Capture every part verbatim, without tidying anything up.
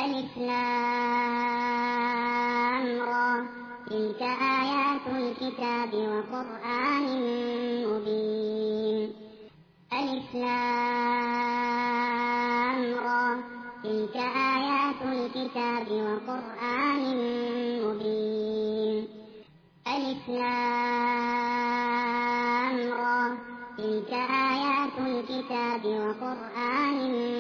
ألف لام را تلك آيات الكتاب وقرآن مبين ألف لام را تلك آيات الكتاب وقرآن مبين ألف لام را تلك آيات الكتاب وقرآن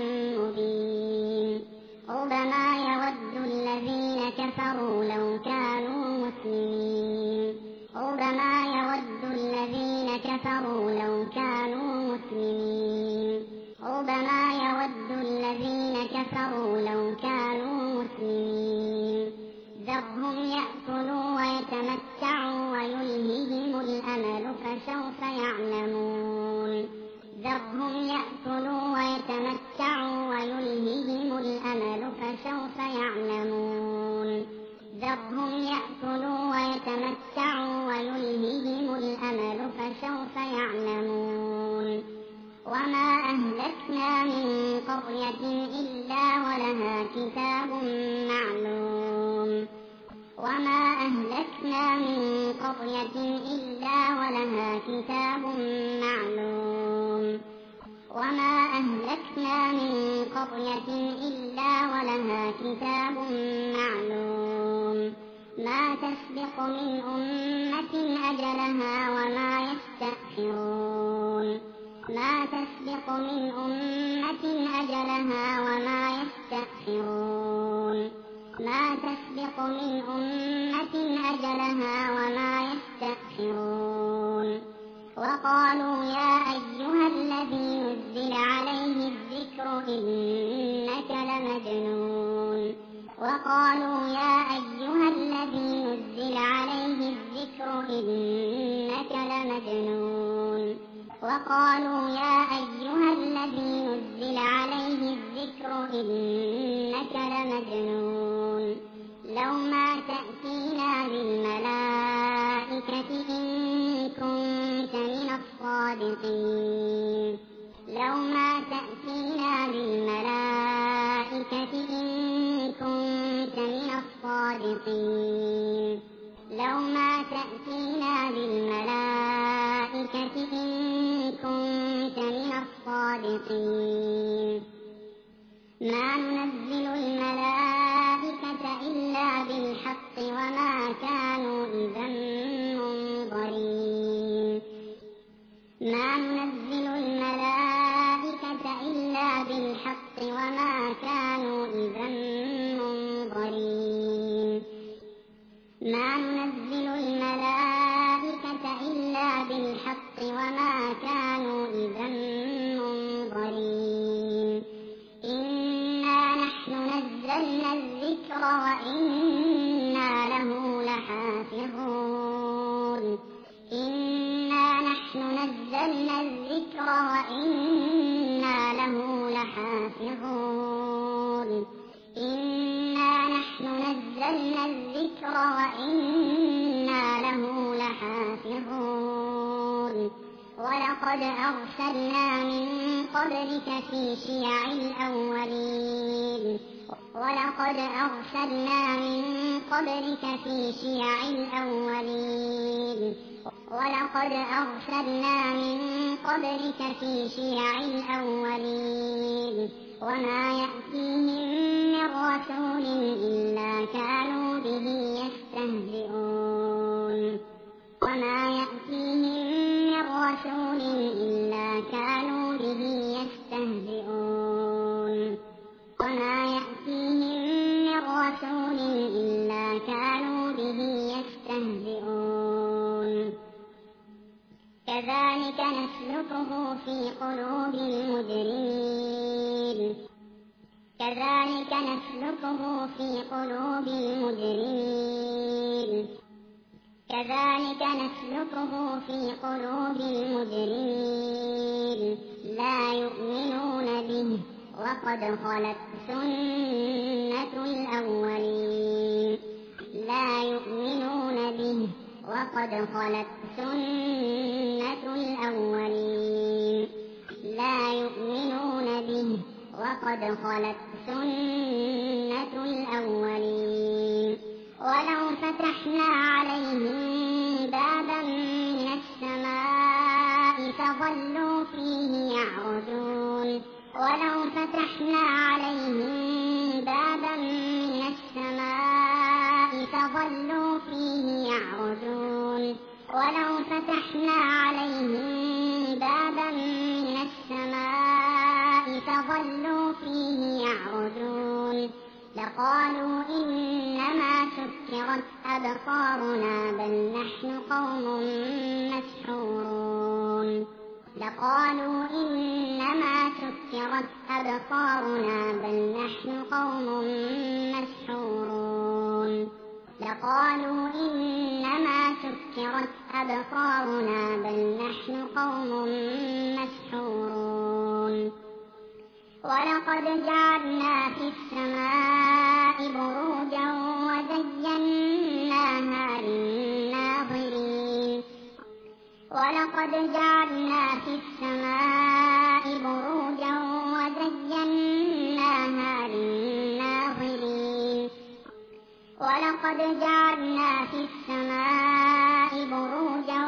مبين ربما يود الذين كفروا لو كانوا مسلمين ربما يود الذين كفروا لو كانوا مسلمين ربما يود الذين كفروا لو كانوا مسلمين ذرهم يأكلوا ويتمتعوا ويلههم الأمل فسوف يعلمون ذرهم يأكلوا ويتمتعوا ويلههم الأمل فسوف يعلمون ذرهم يأكلوا ويتمتعوا ويلههم الأمل فسوف يعلمون وما أهلكنا من قرية إلا ولها كتاب معلوم وما أهلكنا من قرية إلا ولها كتاب معلوم وما أهلكنا من قرية إلا ولها كتاب معلوم ما تسبق من أمة أجلها وما يستأخرون ما تسبق من أمة أجلها وما يستأخرون ما تسبق من أمة أجلها وما يستأخرون وقالوا يا أيها الذي نزل عليه الذكر إنك لمجنون وقالوا يا أيها الذي نزل عليه الذكر إنك لمجنون وقالوا يا أيها الذي نزل عليه الذكر إنك لمجنون لو ما تأتينا بالملائكة إن كنت من الصادقين لو ما تأتينا بالملائكة إن كنت من الصادقين لو ما تأتينا بالملائكة إن كنت من الصادقين ما ننزل الملائكة إلا بالحق وما كانوا إذا منظرين ما ننزل الملائكة إلا بالحق وما كانوا إذا منظرين ما ننزل الملائكة إلا بالحق وما كانوا إذا منظرين إنا نحن نزلنا الذكر وإنا له لحافظون إنا نحن نزلنا الذكر وإنا له لحافظون إنا نحن نزلنا الذكر وإنا له لحافظون ولقد أرسلنا من قبلك في شيع الأولين ولقد أرسلنا من قبلك في شيع الأولين ولقد أرسلنا من قبلك في شيع الأولين وما يأتيهم من رسول إلا كانوا به يستهزئون وما يأتيهم من رسول إلا كانوا به يستهزئون وما يأتيهم من رسول إلا كانوا به يستهزئون كذلك نسلكه في قلوب المجرمين كذلك نسلكه في قلوب المجرمين كذلك نسلكه في قلوب المجرمين لا يؤمنون به وقد خلت سنة الأولين لا يؤمنون به وقد خلت سنة الأولين لا يؤمنون به وقد خلت سنة ولو فتحنا عليهم بابا من السماء فظلوا فيه يعرجون ولو فتحنا عليهم بابا من السماء فظلوا فيه يعرجون ولو فتحنا عليهم بابا من السماء فظلوا فيه يعرجون لقالوا إنما سكرت أبصارنا بل نحن قوم مسحورون لقالوا إنما سكرت أبصارنا بل نحن قوم مسحورون لقالوا إنما سكرت أبصارنا بل نحن قوم مسحورون ولقد جعلنا في السماء بروجا وزيناها للناظرين ولقد جعلنا في السماء بروجا وزيناها للناظرين ولقد جعلنا في السماء بروجا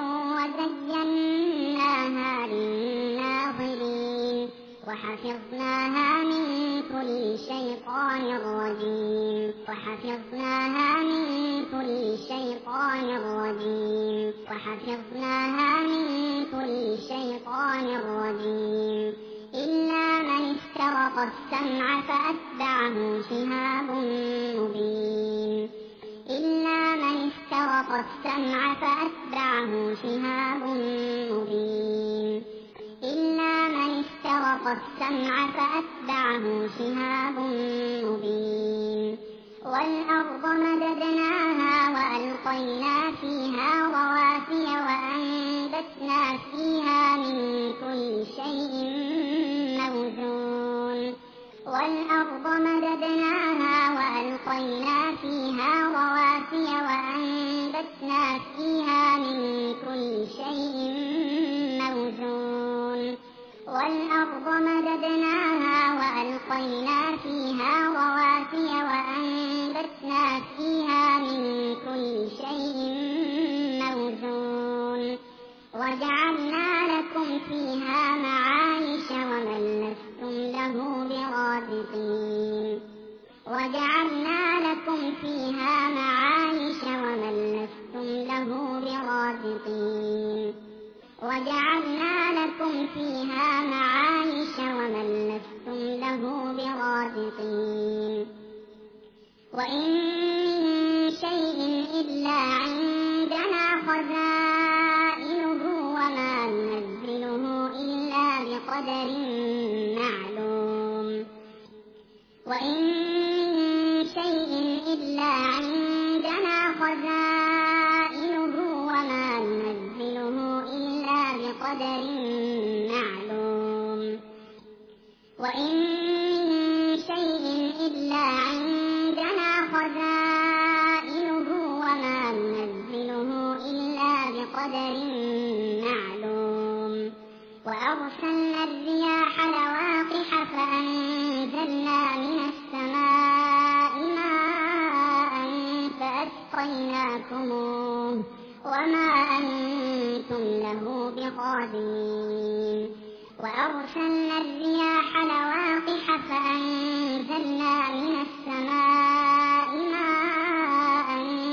وزيناها للناظرين وحفظناها من كل شيطان رجيم وحفظناها من كل شيطان رجيم وحفظناها من كل شيطان رجيم إلا من استرق السمع فأتبعه شهاب مبين إلا من استرق السمع فأتبعه شهاب مبين إلا من استرق السمع فأتبعه شهاب مبين والأرض مددناها وألقينا فيها رواسي وأنبتنا فيها من كل شيء موزون والأرض مددناها وألقينا فيها رواسي وأنبتنا فيها من كل شيء موزون والأرض مددناها وألقينا فيها رواسي وأنبتنا فيها من كل شيء موزون وجعلنا لكم فيها معايش ومن لستم له برازقين وجعلنا لكم فيها معايش ومن لستم له برازقين وجعلنا لكم فيها معايش ومن لستم له برازقين وإن من شيء إلا عندنا خزائنه وما ننزله إلا بقدر معلوم وإن من شيء إلا عندنا خزائنه وما ننزله إلا بقدر معلوم وإن من شيء إلا عندنا خزائنه وما ننزله إلا بقدر معلوم وأرسلنا الرياح لواقح فأنزلنا من السماء ماء فأسقيناكموه وما أنتم له بخازنين وأرسلنا الرياح لواقح فأنزلنا من السماء ماء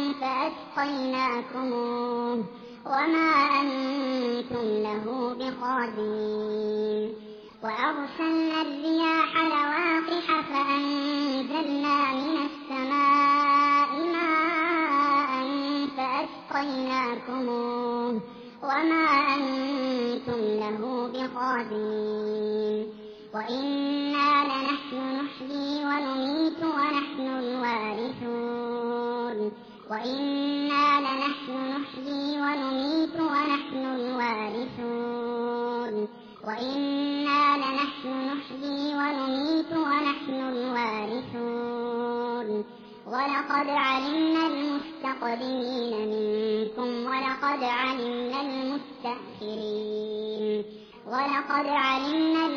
فأسقيناكموه وما أنتم له بخازنين وأرسلنا الرياح لواقح فأنزلنا من السماء ماء فأسقيناكموه وما أنتم له بخازنين وإنا لنحن نحيي ونميت ونحن الوارثون وإنا لنحن نحيي ونميت ونحن الوارثون وإنا لنحن نحيي ونميت ونحن الوارثون ولقد علمنا المستقدمين منكم ولقد علمنا المستأخرين ولقد علمنا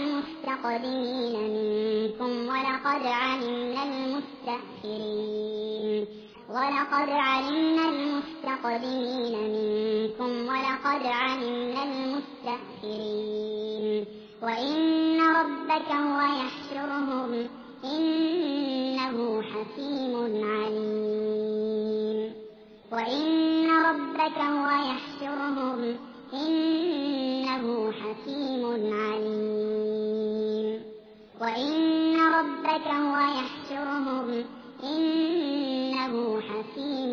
المستقدمين منكم ولقد علمنا المستأخرين ولقد علمنا المستقدمين منكم ولقد علمنا المستأخرين وإن ربك هو يحشرهم إنه حكيم عليم وإن ربك هو يحشرهم إنه حكيم عليم وإن ربك هو يحشرهم إنه حكيم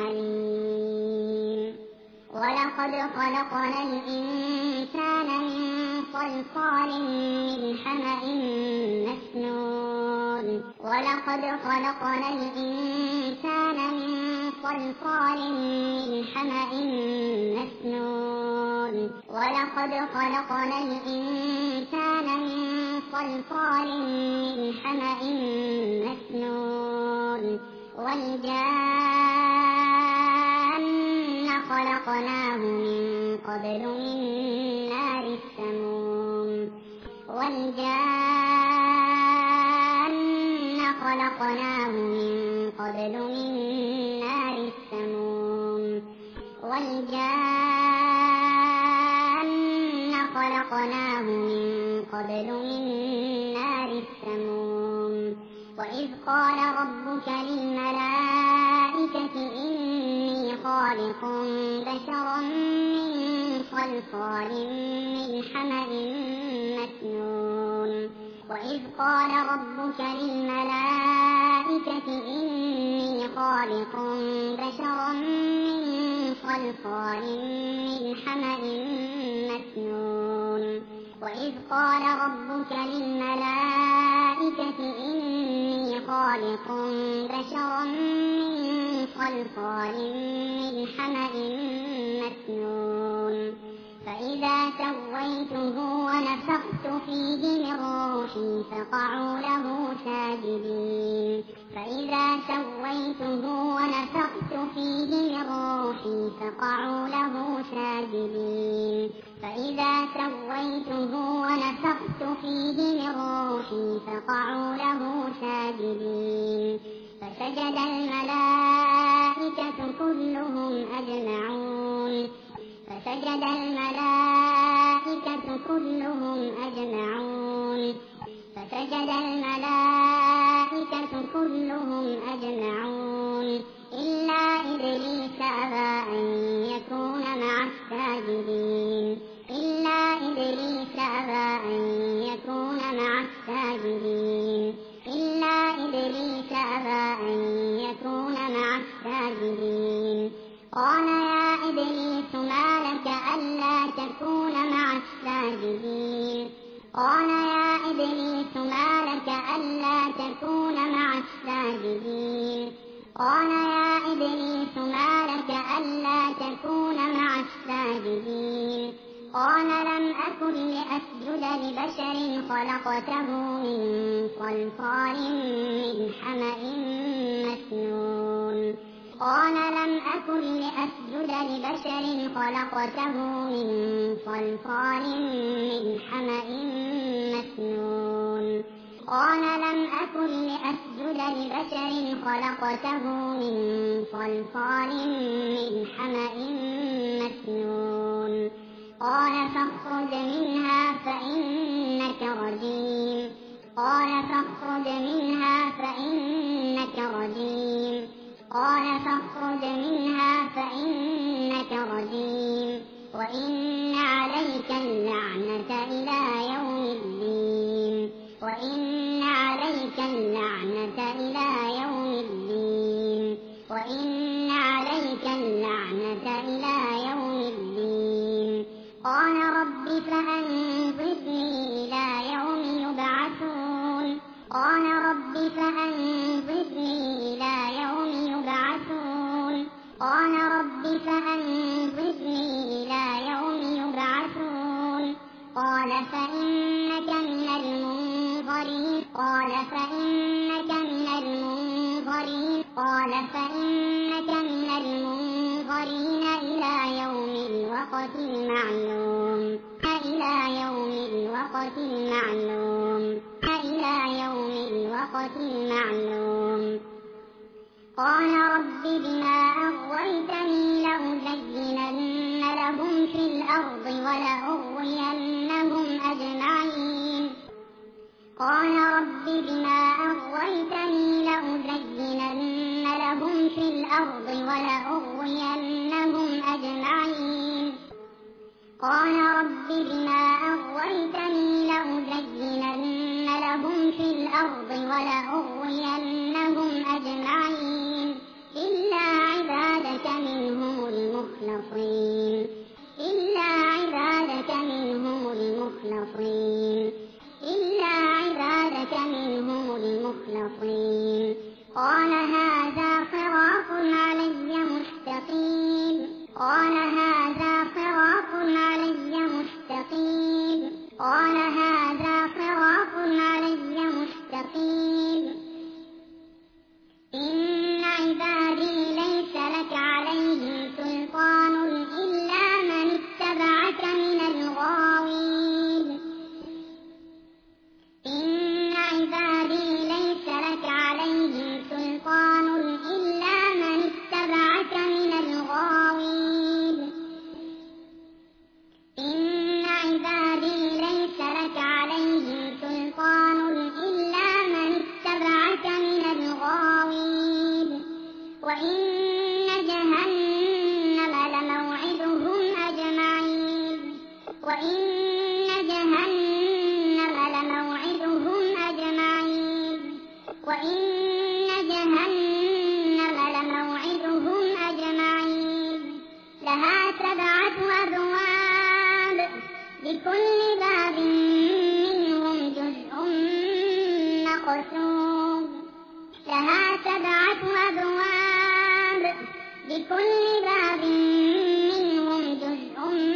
عليم ولقد خلقنا الإنسان من صلصال من حمأ مسنون ولقد خلقنا الإنسان من صلصال من حمأ مسنون ولقد خلقنا الإنسان من صلصال من حمأ مسنون والجان خلقناه من قبل من نار السموم والجان خلقناه من قبل من نار السموم والجان خلقناه من قبل من نار السموم وإذ قال ربك للملائكة إني خالق بشرا من صلصال من حمأ مسنون وإذ قال ربك للملائكة إني خالق بشرا من صلصال من حمأ مسنون وإذ قال ربك للملائكة إني خالق بشرا من صلصال من حمأ مسنون فإذا سويته ونفخت فيه من روحي فقعوا له ساجدين فإذا سويته ونفخت فيه من روحي فقعوا له ساجدين فإذا سويته ونفخت فيه من روحي فقعوا له ساجدين فسجد الملائكة كلهم أجمعون فسجد الملائكة كلهم أجمعون فسجد الملائكة كلهم أجمعون إلا إبليس أبى أن يكون مع الساجدين إلا إبليس أبى أن يكون مع الساجدين إلا إبليس أبى أن يكون مع الساجدين قال يا إبليس ما لك ألا تكون مع الساجدين قال يا إبليس ما لك ألا تكون مع الساجدين قال يا إبليس ما لك ألا تكون مع الساجدين قال لم أكن لأسجد لبشر خلقته من صلصال من حمأ مسنون قال لم أكن لأسجد لبشر خلقته من صلصال من حمأ مسنون قال لم أكن لأسجد لبشر خلقته من صلصال من حمأ مسنون قال فاخرج منها فإنك رجيم قال فاخرج منها فإنك رجيم قال فاخرج منها فإنك رجيم وإن عليك اللعنة إلى يوم الدين وإن عليك اللعنة إلى يوم الدين وإن عليك اللعنة إلى يوم الدين قال رب فأنظرني إلى يوم يبعثون قال رب فأنظرني إلى يوم يبعثون قال رب فأنظرني إلى يوم يبعثون قال فإنك من المنظرين قال فإنك من المنظرين قال فإنك من المنظرين إلى يوم الوقت المعلوم إلى يوم الوقت المعلوم إلى يوم الوقت المعلوم قال رب ولأغوينهم أجمعين قال رب بما أغويتني لأزينن لهم في الأرض ولأغوينهم أجمعين قال رب بما أغويتني لأزينن لهم في الأرض ولأغوينهم أجمعين إلا عبادك منهم المخلصين إلا عبادك منهم المخلصين إلا عبادك منهم المخلصين قال هذا صراط علي مستقيم قال هذا صراط علي مستقيم قال هذا صراط علي مستقيم إن عبادي ليس لك عليهم سلطان إلا من اتبعك من الغاوين إن عبادي ليس لك عليهم سلطان إلا من اتبعك من الغاوين إن عبادي ليس لك عليهم سلطان إلا من اتبعك من الغاوين وإن جهنم لموعدهم أجمعين وإن جهنم لموعدهم أجمعين وإن جهنم لموعدهم أجمعين لها سبعة أبواب لكل باب منهم جزء مقسوم لها سبعة أبواب لكل باب منهم جزء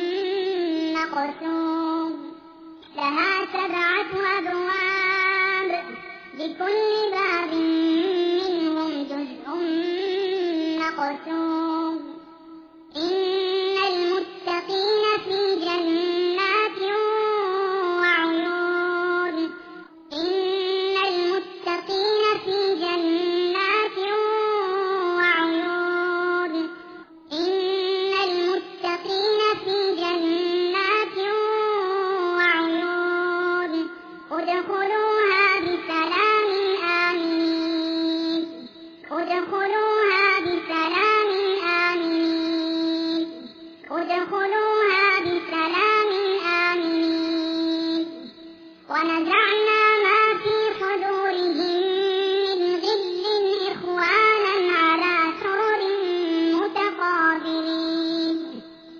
مقسوم لها سبعة أبواب لكل باب منهم جزء مقسوم إن المتقين في جنات وعيون إن المتقين في جنات وعيون إن المتقين في جنات وعيون ادخلوها بسلام آمنين ادخلوها بسلام آمنين ادخلوها بسلام آمنين ونزعنا ما في صدورهم من غل إخوانا على سرر متقابلين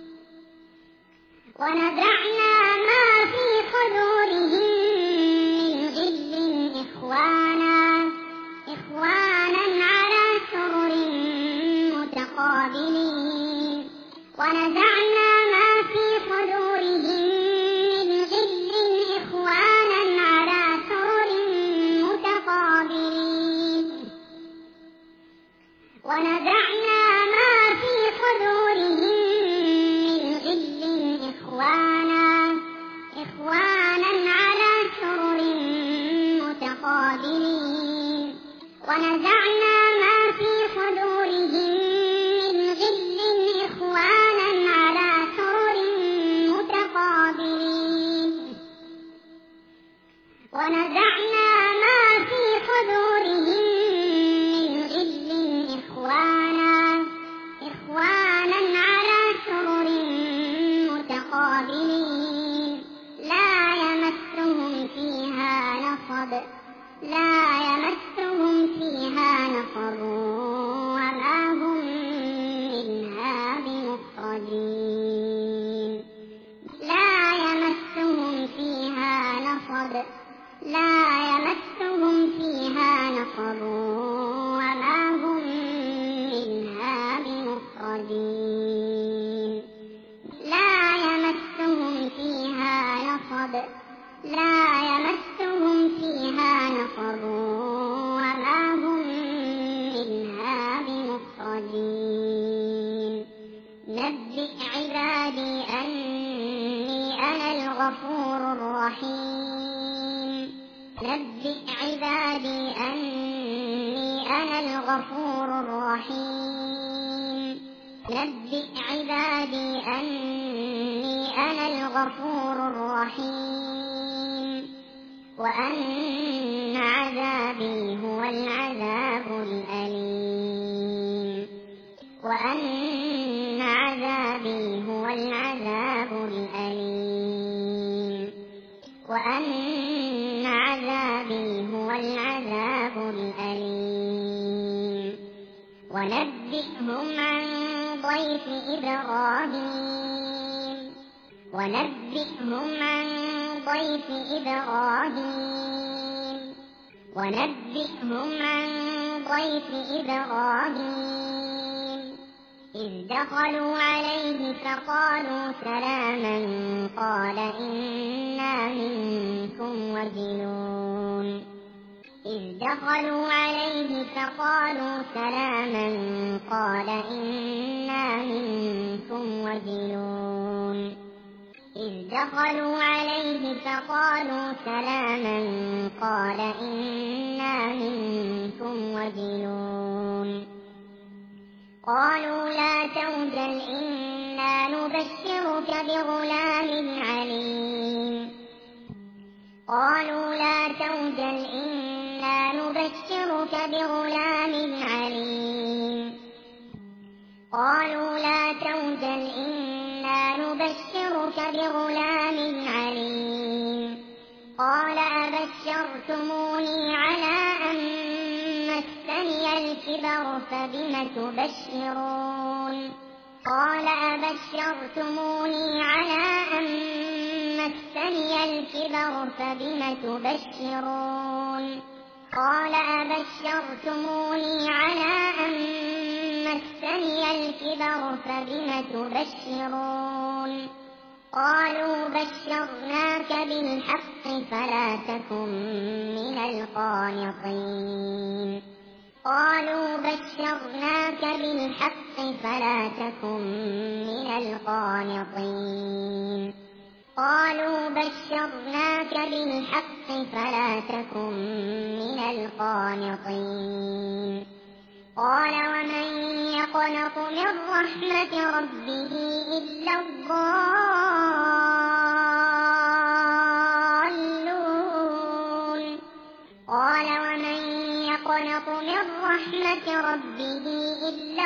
ونزعنا ما في صدورهم من غل إخوانا إخوانا على سرر متقابلين ونزعنا ما في صدورهم من غل إخوانا على سرر متقابلين ونزعنا ما في صدورهم من غل إخوانا إخوانا على سرر متقابلين ونزعنا ما في صدورهم من غل إخوانا على سرر متقابلين ونزعنا ما في صدورهم من غل إخوانا إخوانا على سرر متقابلين لا يمسهم فيها نصب لا يمسهم فيها نصب وما هم منها بمخرجين لا يمسهم فيها نصب لا يمسهم فيها نصب وما هم منها بمخرجين لا يمسهم فيها نصب لا يمسهم فيها نصب وما هم منها بمخرجين نبئ عبادي أني أنا الغفور الرحيم نبئ عبادي أني أنا الغفور الرحيم نبئ عبادي أني أنا الغفور الرحيم وأن عذابي هو العذاب الأليم وأن عذابي هو العذاب الأليم وأن عذابي هو العذاب الأليم ونبئهم عن ضيف إبراهيم ونبئهم عن ضيف إبراهيم ونبئهم عن ضيف إبراهيم إذ دخلوا عليه فقالوا سلاما قال إنا منكم وجلون إذ دخلوا عليه فقالوا سلاما قال إنا منكم وجلون إذ دخلوا عليه فقالوا سلاما قال إنا منكم وجلون قالوا لا توجل إنا نبشرك بغلام عليم قالوا لا توجل إنا نبشرك بغلام عليم قالوا لا توجل إنا نبشرك بغلام عليم قال أبشرتموني على أن مسني الكبر فبم تبشرون قال أبشرتموني على أن مسني الكبر فبم تبشرون قال أبشرتموني على أن مسني الكبر فبم تبشرون قالوا بشرناك بالحق فلا تكن من القانطين قالوا بشرناك بالحق فلا تكن من القانطين قالوا بشرناك بالحق فلا تكن من القانطين قال ومن يقنط من رحمة ربه إلا الضالون قال ومن يقنط من رحمة ربه إلا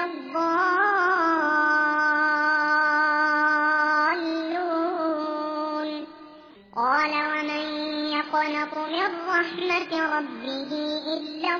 الضالون قال ومن يقنط من رحمة ربه إلا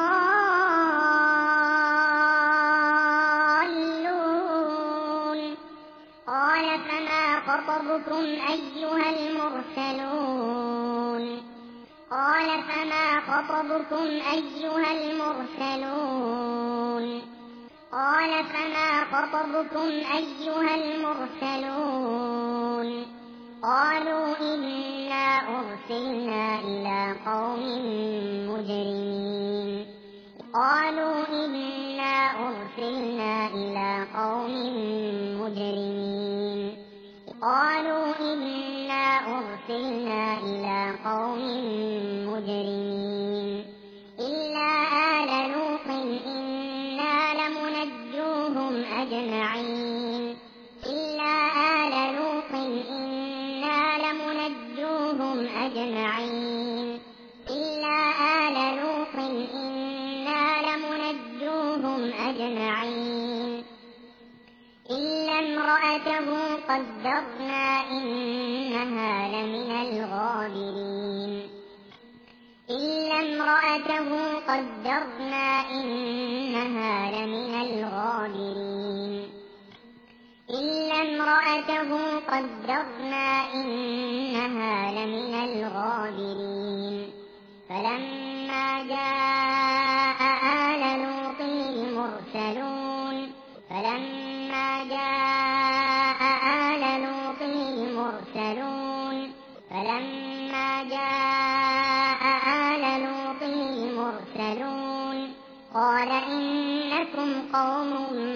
الضالون قال فما خطبكم أيها المرسلون قال فما خطبكم أيها المرسلون قال فما خطبكم أيها المرسلون قالوا إنا أرسلنا إلى قوم مجرمين قالوا إنا أرسلنا إلى قوم مجرمين قالوا إنا أرسلنا إلى قوم مجرمين إلا آل لوط إنا لمنجوهم أجمعين إلا آل لوط إنا لمنجوهم أجمعين إلا آل لوط إنا لمنجوهم أجمعين إلا امرأته قدرنا إنها لمن الغابرين إلا امرأته قدرنا إنها لمن الغابرين إلا امرأته قدرنا إنها لمن الغابرين فلما جاء آل لوط المرسلون فلما جاء آل لوط المرسلون فلما جاء آل لوط المرسلون قال إنكم قوم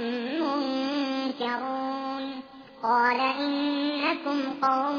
منكرون قال إنكم قوم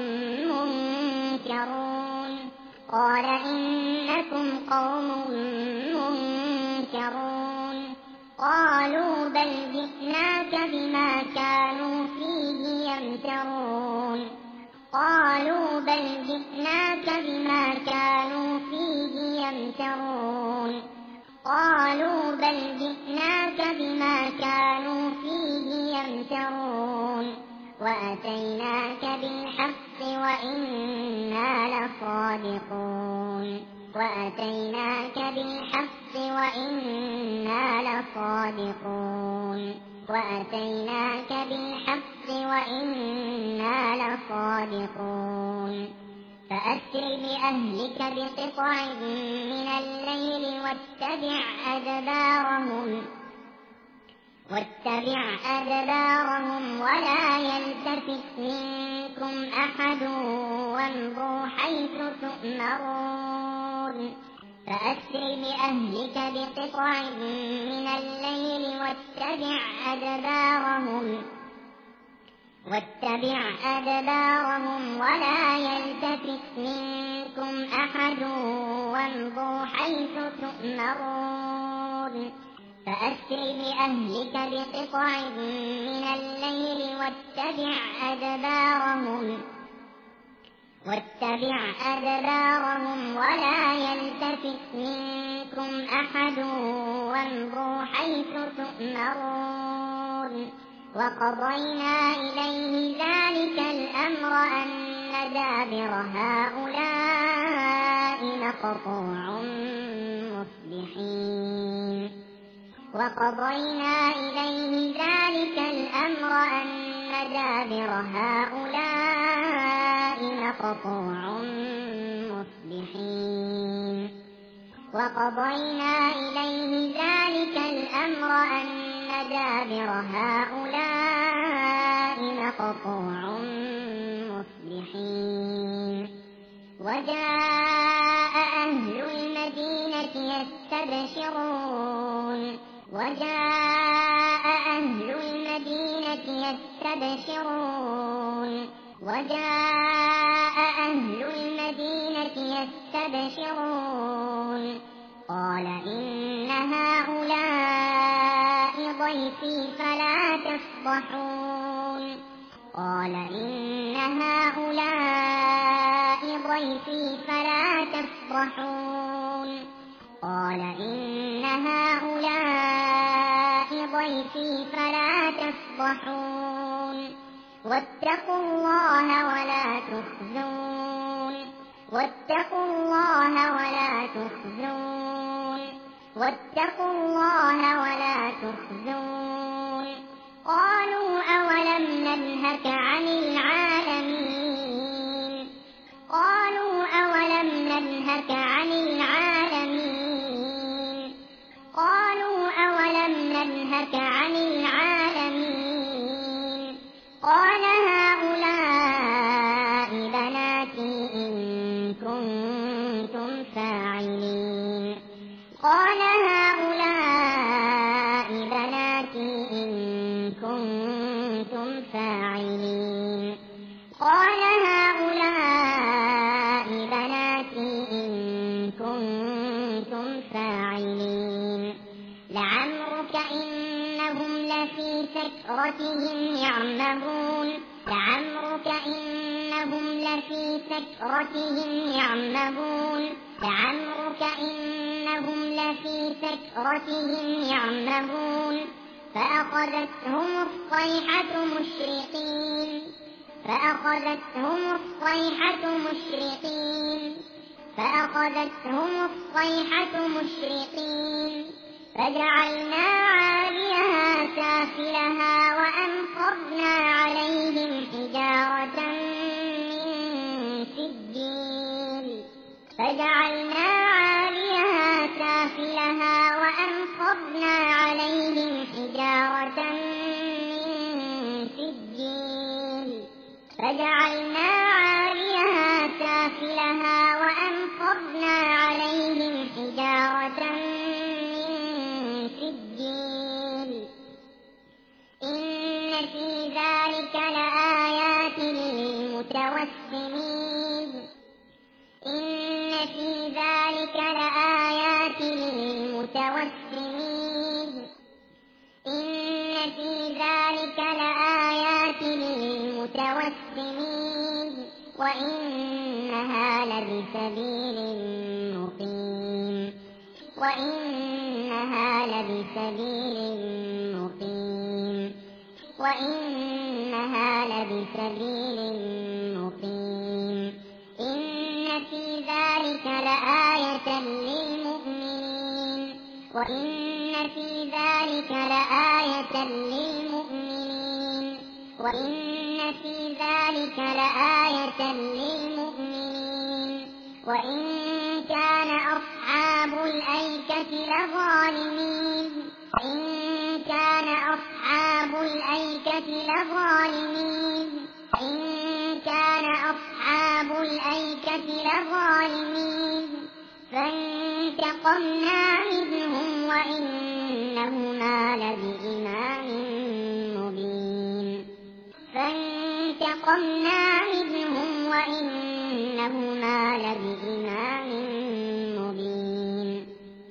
منكرون قال إنكم قوم منكرون قالوا بل جئناك بما كانوا فيه يمترون قالوا بل جئناك بما كانوا فيه يمترون قالوا بل جئناك بما كانوا فيه يمترون وأتيناك بالحق وإنا لصادقون وأتيناك بالحق وإنا لصادقون وأتيناك بالحق وإنا لصادقون فأسر بأهلك بقطع من الليل واتبع أدبارهم واتبع أدبارهم ولا يلتفت منكم أحد وامضوا حيث تؤمرون فأسر بأهلك بقطع من الليل واتبع أدبارهم واتبع أدبارهم ولا يلتفت منكم أحد وامضوا حيث تؤمرون فأسر بأهلك بقطع من الليل واتبع أدبارهم واتبع أدبارهم ولا يلتفت منكم أحد وامضوا حيث تؤمرون وقضينا إليه ذلك الأمر أن دابر هؤلاء مقطوع مصبحين وقضينا إليه ذلك الأمر أن دابر هؤلاء مقطوع مصبحين وقضينا إليه ذلك الأمر أن دابر هؤلاء مقطوع مصبحين وجاء أهل المدينة يستبشرون وجاء أهل المدينة يستبشرون وجاء أهل المدينة يستبشرون قال إن هؤلاء ضيفي فلا تفضحون قال إن هؤلاء ضيفي فلا تفضحون قال إن هؤلاء ضيفي فلا تفضحون واتقوا الله ولا تخزون واتقوا الله ولا تخزون واتقوا الله ولا تخزون قالوا أولم ننهك عن العالمين قالوا أولم ننهك عن العالمين قالوا أولم ننهك عن العالمين قال هؤلاء بناتي إن كنتم فاعلين قال هؤلاء بناتي إن كنتم فاعلين قال هؤلاء بناتي إن كنتم فاعلين لعمرك إنهم لفي سكرتهم يعمهون لعمرك إنهم لفي سكرتهم يعمهون لعمرك إنهم لفي سكرتهم يعمهون فأخذتهم الصيحة مشرقين فأخذتهم الصيحة مشرقين فأخذتهم الصيحة مشرقين فجعلنا عاليها سافلها وأمطرنا عليهم حجارة من سجيل فجعلنا عاليها سافلها وأمطرنا عليهم حجارة من سجيل فجعلنا عاليها سافلها وأمطرنا عليهم حجارة من سجيل إن في ذلك لآيات للمتوسمين إن في ذلك لآيات للمتوسمين محسنين وإنها لبسبيل مقيم وإنها لبسبيل مقيم وإنها لبسبيل مقيم إن في ذلك لآية للمؤمنين وإن في ذلك لآية للمؤمنين وإن في ذلك لآية للمؤمنين وإن كان أصحاب الأيكة لظالمين وإن كان أصحاب الأيكة لظالمين وإن كان أصحاب الأيكة لظالمين فانتقمنا منهم وإنهما لبإمام مبين فانتقمنا منهم وإنهما لبإمام مبين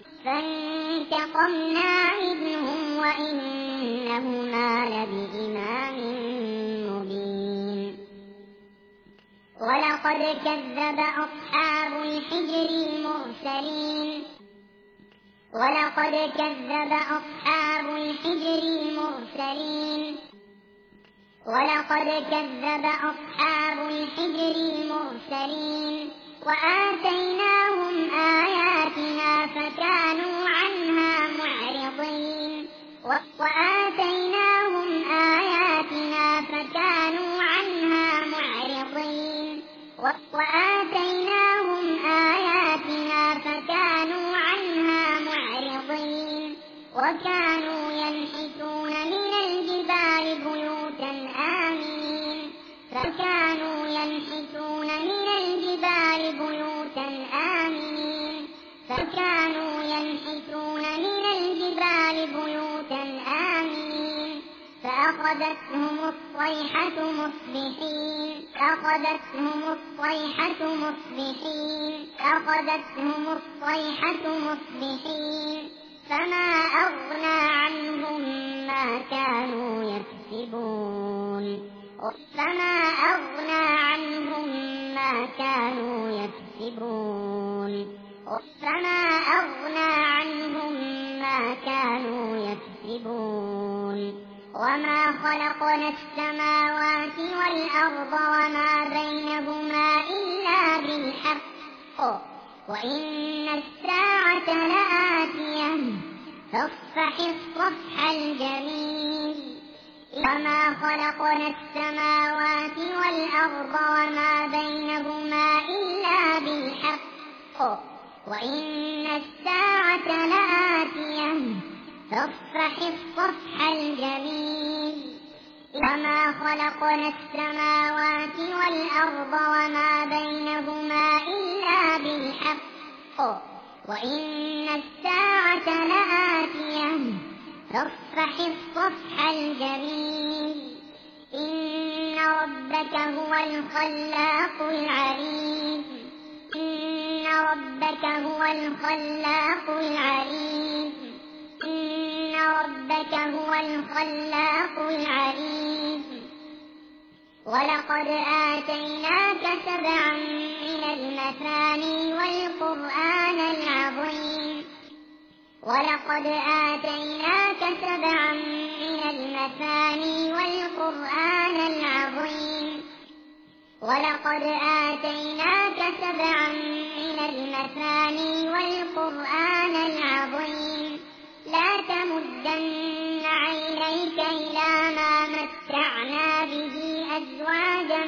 فانتقمنا منهم وإنهما لبإمام مبين ولقد كذب أصحاب الحجر المرسلين ولقد كذب أصحاب الحجر المرسلين ولقد كذب أصحاب الحجر المرسلين وآتيناهم آياتنا فكانوا عنها معرضين وآتيناهم آياتنا فكانوا عنها معرضين وآتيناهم آياتنا فكانوا عنها معرضين وكانوا ينحتون من الجبال بيوتا آمنين فكانوا ينحتون من الجبال بيوتا آمنين فكانوا ينحتون من الجبال بيوتا آمنين فأخذتهم الصيحة مصبحين أخذتهم الصيحة مصبحين أخذتهم الصيحة مصبحين فما أغنى عنهم ما كانوا يكسبون فما أغنى عنهم ما كانوا يكسبون فما أغنى عنهم ما كانوا يكسبون وما خلقنا السماوات والأرض وما بينهما إلا بالحق وإن الساعة لآتية فاصفح الصفح الجميل وما خلقنا السماوات والأرض وما بينهما إلا بالحق وإن الساعة لآتية فاصفح الصفح الجميل وما خلقنا السماوات والأرض وما بينهما إلا بالحق وإن الساعة لآتية فاصفح الصفح الجميل إن ربك هو الخلاق العليم إن ربك هو الخلاق العليم إن ربك هو الخلاق العليم ولقد آتيناك سبعا من المثاني والقرآن العظيم ولقد آتيناك سبعا من المثاني والقرآن العظيم ولقد آتيناك سبعا من المثاني والقرآن العظيم لا تمدن عينيك إلى ما متعنا به أزواجا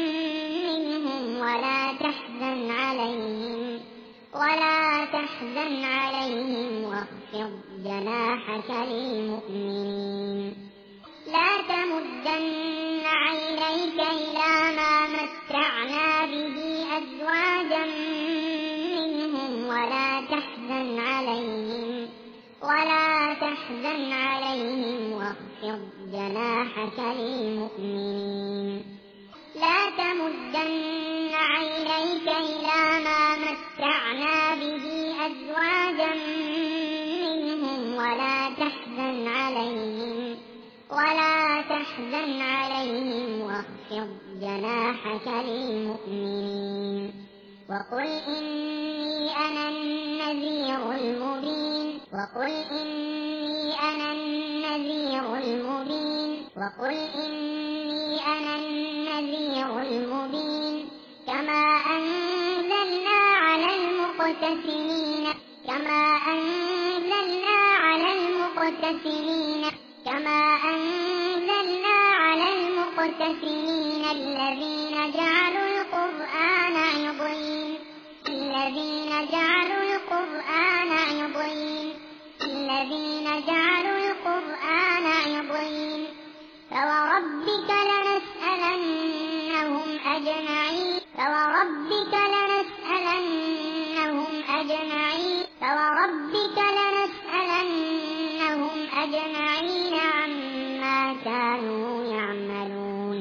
منهم ولا تحزن عليهم ولا تحزن عليهم واخفض جناحك للمؤمنين لا تمدن عينيك إلى ما متعنا به أزواجا منهم ولا تحزن عليهم ولا تحزن عليهم واخفض جناحك للمؤمنين لا تمدن عينيك إلى ما متعنا به أزواجا منهم ولا تحزن عليهم ولا تحزن عليهم واخفض واخفض جناحك للمؤمنين وقل إني أنا النذير المبين وقل إني أنا النذير المبين وقل إني أنا النذير المبين كما أنزلنا على المقتسمين كما أنزلنا على المقتسمين كما أنزلنا على المقتسمين الذين جعلوا القرآن عضين الذين جعلوا القرآن عضين الذين جعلوا القرآن عضين فوربك لنسألنهم أجمعين فوربك لنسألنهم أجمعين فوربك لنسألنهم أجمعين عما كانوا يعملون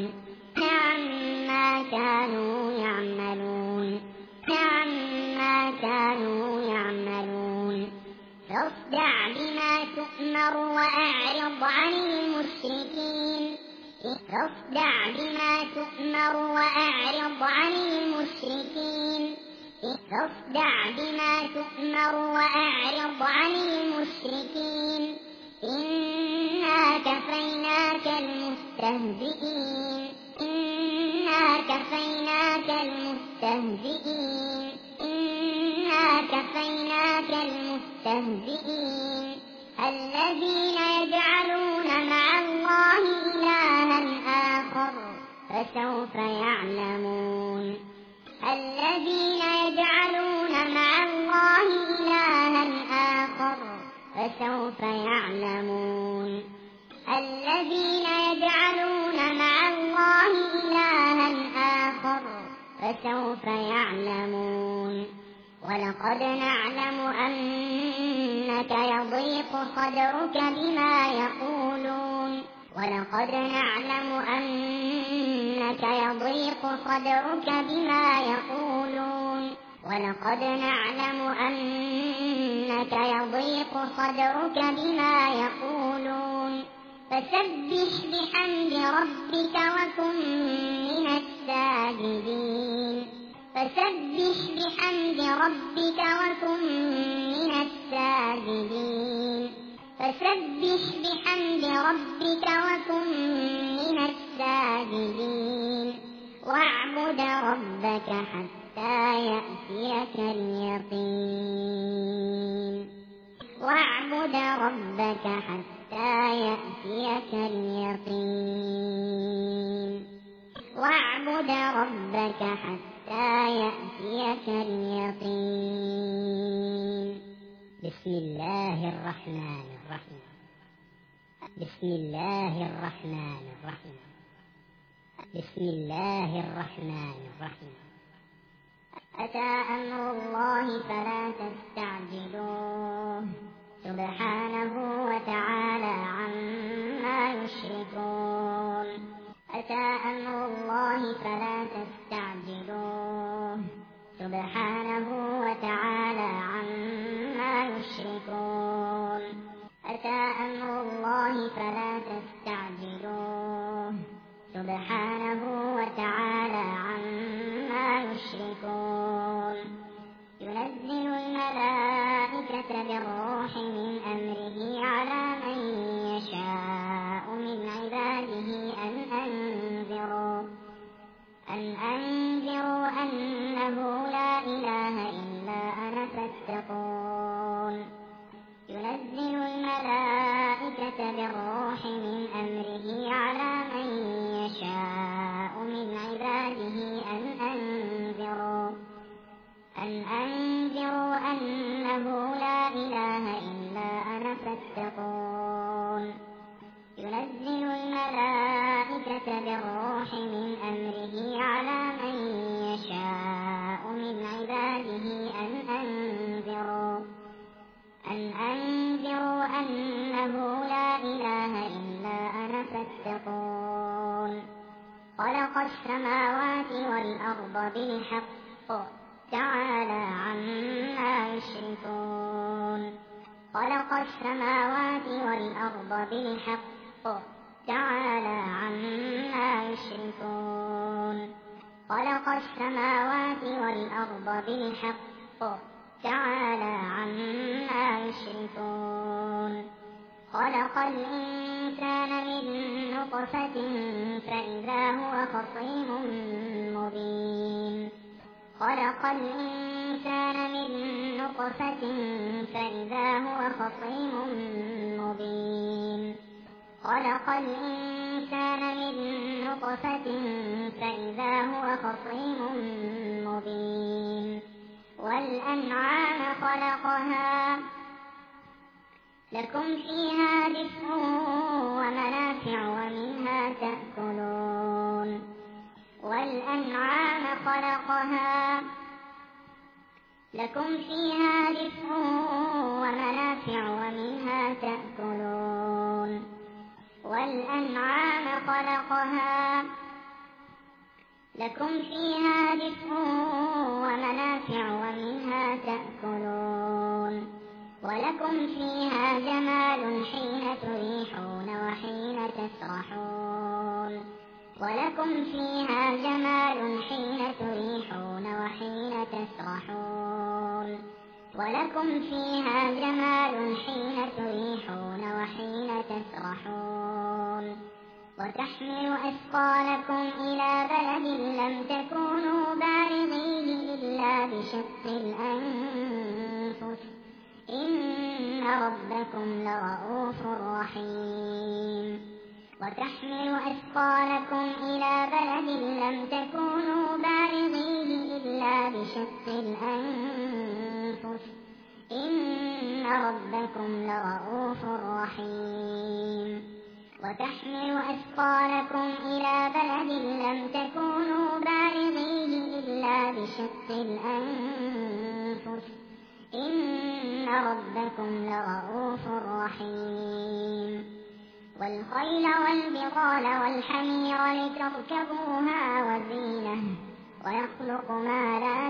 عما كانوا يعملون عما كانوا يعملون فاصدع بما تؤمر وأعرض عن المشركين فاصدع بما تؤمر وأعرض عن المشركين فاصدع بما تؤمر وأعرض عن المشركين إنا كفيناك المستهزئين إنا كفيناك المستهزئين إنا كفيناك المستهزئين الذين يجعلون مع الله إلها آخر فسوف يعلمون الذين يجعلون مع الله إلها آخر فسوف يعلمون الذين يجعلون مع الله إلها آخر فسوف يعلمون ولقد نعلم أنك يضيق صدرك بما يقولون ولقد نعلم أنك يضيق صدرك بما يقولون ولقد نعلم أنك يضيق صدرك بما يقولون فسبح بحمد ربك وكن من الساجدين فسبح بحمد ربك وكن من الساجدين فسبح بحمد ربك وكن من الساجدين واعبد ربك حتى يأتيك اليقين واعبد ربك حتى يأتيك اليقين واعبد ربك حتى يأتيك اليقين بسم الله الرحمن الرحيم بسم الله الرحمن الرحيم بسم الله الرحمن الرحيم أتى أمر الله فلا تستعجلوه سبحانه وتعالى عما يشركون أتى أمر الله فلا تستعجلوه سبحانه وتعالى عما يشركون أتى أمر الله فلا تستعجلوه سبحانه وتعالى عما يشركون ينزل الملائكة بالروح من أمره على من يشاء من عباده أن أنذروا أن أنذروا أنه لا إله إلا أنا فاتقون ينزل الملائكة بالروح من أمره على من يشاء من عباده أن أنذروا أن أنذروا أنه لا إله إلا أنا فاتقون ينزل الملائكة بالروح من أمره على من يشاء من عباده أن أنذروا أن أنذروا أنه لا إله إلا أنا فاتقون خلق السماوات والأرض بالحق تعالى عما يشركون خلق السماوات والأرض بالحق تعالى عما يشركون خلق السماوات والأرض بالحق تعالى عما يشركون خلق الإنسان من نطفة فإذا هو خصيم مبين خلق الإنسان من نطفة فإذا هو خصيم مبين خلق الإنسان من نطفة فإذا هو خصيم مبين والأنعام خلقها لكم فيها دفء ومنافع ومنها تأكلون والأنعام خلقها لكم فيها دفء ومنافع ومنها تأكلون والأنعام خلقها لكم فيها دفء ومنافع ومنها تأكلون ولكم فيها جمال حين تريحون وحين تسرحون ولكم فيها جمال حين تريحون وحين تسرحون ولكم فيها جمال حين تريحون وحين تسرحون وتحمل أثقالكم إلى بلد لم تكونوا بالغيه إلا بشق الأنفس إن ربكم لرءوف رحيم وتحمل أثقالكم إلى بلد لم تكونوا بالغيه إلا بشق الأنفس إن ربكم لرءوف رحيم وتحمل أثقالكم إلى بلد لم تكونوا بالغيه إلا بشق الأنفس إن ربكم لرءوف رحيم والخيل والبغال والحمير لتركبوها وزينة ويخلق ما لا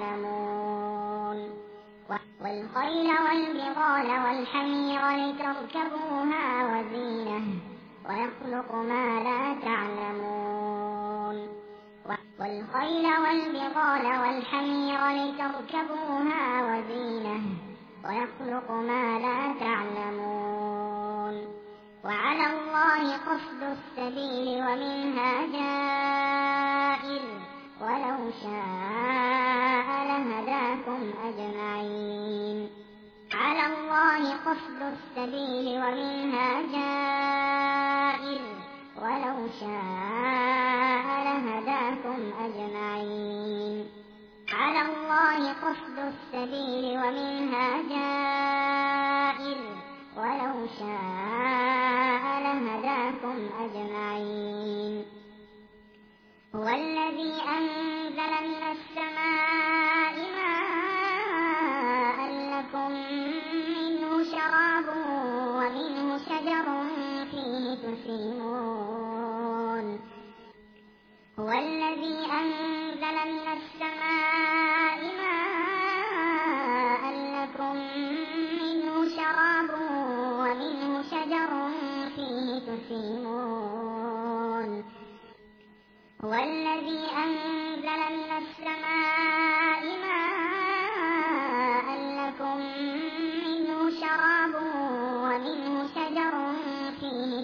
تعلمون والخيل والبغال والحمير لتركبوها وزينة ويخلق ما لا تعلمون والخيل والبغال والحمير لتركبوها وزينة ويخلق ما لا تعلمون وعلى الله قصد السبيل ومنها جائر ولو شاء لهداكم أجمعين على الله قصد السبيل ومنها جائر ولو شاء لهداكم أجمعين على الله قصد السبيل ومنها جائر ولو شاء لهداكم أجمعين هو الذي أنزل من السماء ماء لكم منه شراب ومنه شجر فيه تسيمون هو الذي أنزل من السماء ماء لكم منه شراب ومنه شجر فيه تسيمون هو الذي أنزل من السماء ماء لكم منه شراب ومنه شجر فيه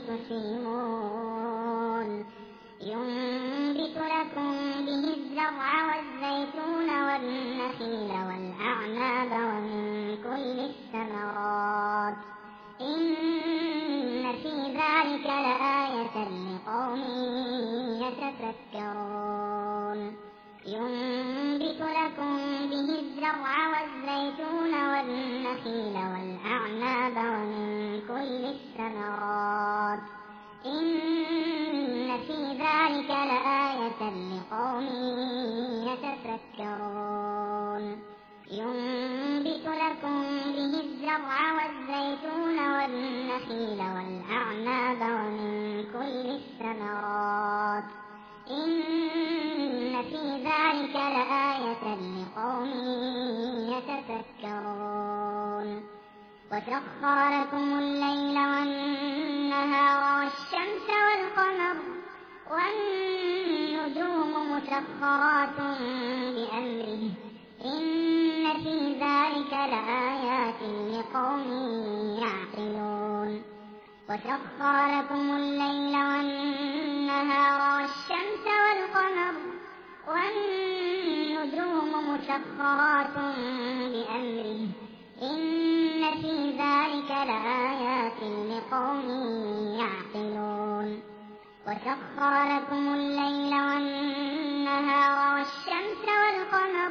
تسيمون ينبت لكم به الزرع والزيتون والنخيل والأعناب ومن كل الثمرات إن في ذلك لآية لقوم يتفكرون ينبت لكم به الزرع والزيتون والنخيل والأعناب ومن كل الثمرات إن في ذلك لآية لقوم يتفكرون ينبت لكم به الزرع والزيتون والنخيل والأعناب ومن كل الثمرات إن في ذلك لآية لقوم يتفكرون وسخر لكم الليل والنهار والشمس والنجوم مسخرات بأمره إن في ذلك لآيات لقوم يعقلون وسخر لكم الليل والنهار والشمس والقمر والنجوم مسخرات بأمره إن في ذلك لآيات لقوم يعقلون وسخر لكم الليل والنهار والشمس والقمر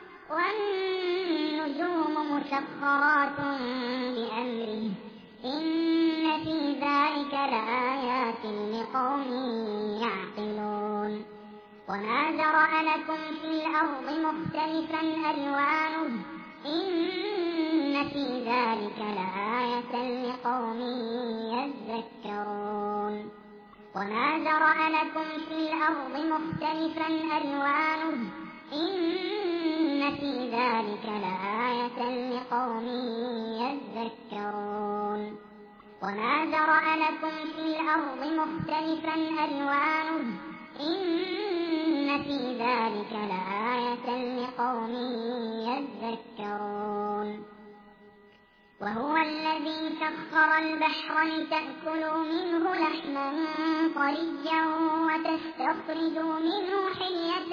والنجوم مسخرات بأمره إن في ذلك لآيات لقوم يعقلون وما ذرأ لكم في الأرض مختلفا ألوانه إن في ذلك لآية لقوم يذكرون وما ذرأ لكم في الأرض مختلفا ألوانه إن في ذلك لآية لقوم يذكرون وما ذرأ لكم في الأرض مختلفا ألوانه إن في ذلك لآية لقوم يذكرون وهو الذي سخر البحر لتأكلوا منه لحما طريا وتستخرجوا منه حلية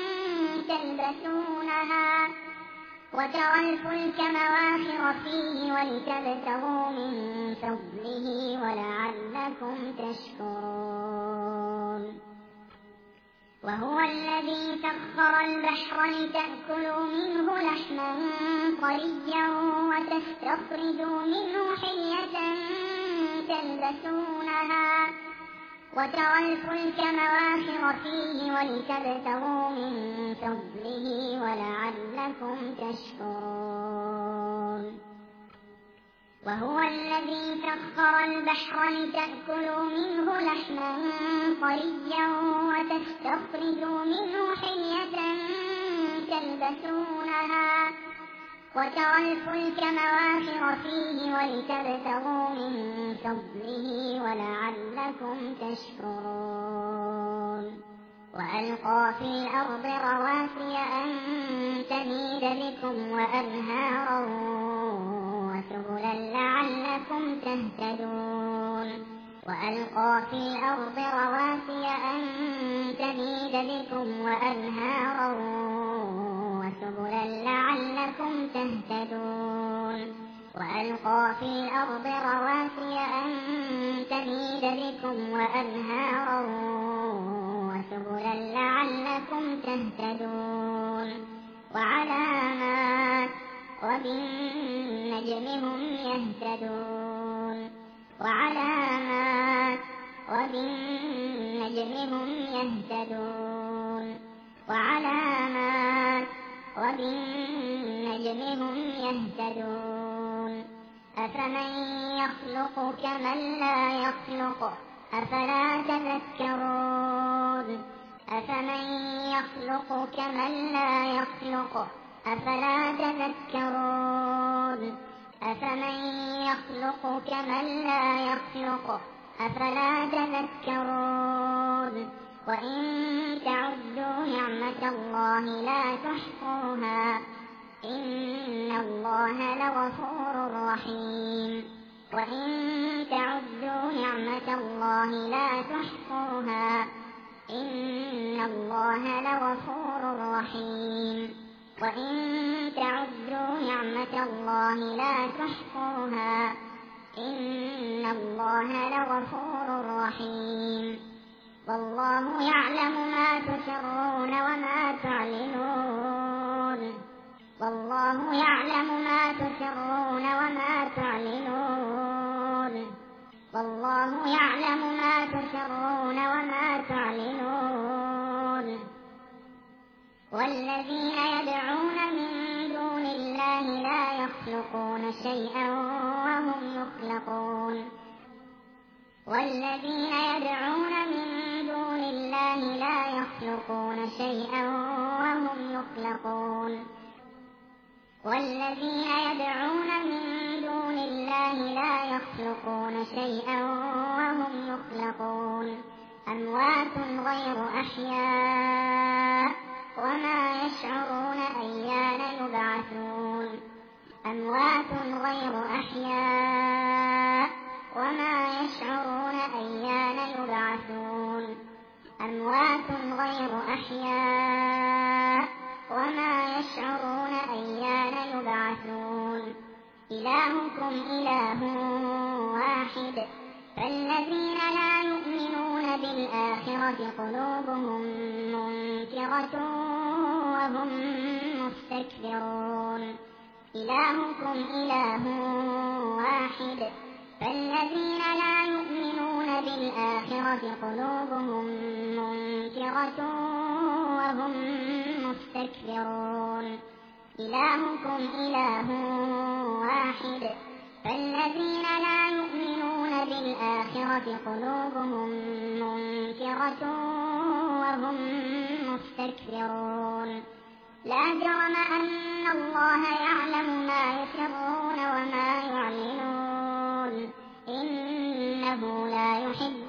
تلبسونها وترى الفلك مواخر فيه ولتبتغوا من فضله ولعلكم تشكرون وهو الذي سخر البحر لتأكلوا منه لحما طريا وتستخرجوا منه حلية تلبسونها وترى الفلك مواخر فيه ولتبتغوا من فضله ولعلكم تشكرون وهو الذي سخر البحر لتأكلوا منه لحما طريا وتستخرجوا منه حلية تلبسونها وترى الفلك مواخر فيه ولتبتغوا من فضله ولعلكم تشكرون وألقى في الأرض رواسي أن تميد بكم وأنهارا وسبلا لعلكم تهتدون وألقى في الأرض رواسي أن تميد بكم وأنهارا وسبلا لعلكم تهتدون وألقى في الأرض رواسي أن تميد بكم وأنهارا وسبلا لعلكم تهتدون وعلامات وبالنجم هم يهتدون وعلامات وبالنجم هم يهتدون وعلامات وبالنجم هم يهتدون أفمن يخلق كمن لا يخلق أفلا تذكرون أفمن يخلق كمن لا يخلق أفلا تذكرون أفمن يخلق كمن لا يخلق أفلا تذكرون وإن تعدوا نعمة الله لا تحصوها إن الله لغفور رحيم وإن تعدوا نعمة الله لا تحصوها إن الله لغفور رحيم وإن تعدوا نعمة الله لا تحصوها إن الله لغفور رحيم والله يعلم ما تسرون وما تعلنون والله يعلم ما تسرون وما تعلنون والله يعلم ما تسرون وما تعلنون والذين يدعون من دون الله لا يخلقون شيئا وهم يخلقون والذين يدعون من دون الله لا يخلقون شيئا وهم يخلقون والذين يدعون من دون الله لا يخلقون شيئا وهم يخلقون أموات غير أحياء وما يشعرون أيان يبعثون أموات غير أحياء وما يشعرون أيان يبعثون أموات غير أحياء وما يشعرون أيان يبعثون إلهكم إله واحد فالذين لا يؤمنون بالآخرة قلوبهم منكرة وهم مستكبرون إلهكم إله واحد فالذين لا يؤمنون بالآخرة قلوبهم منكرة وهم مستكبرون إلهكم إله واحد فالذين لا يؤمنون بالآخرة قلوبهم منكرة وهم مستكبرون لا جرم أن الله يعلم ما يسرون وما يعلنون إنه لا يحب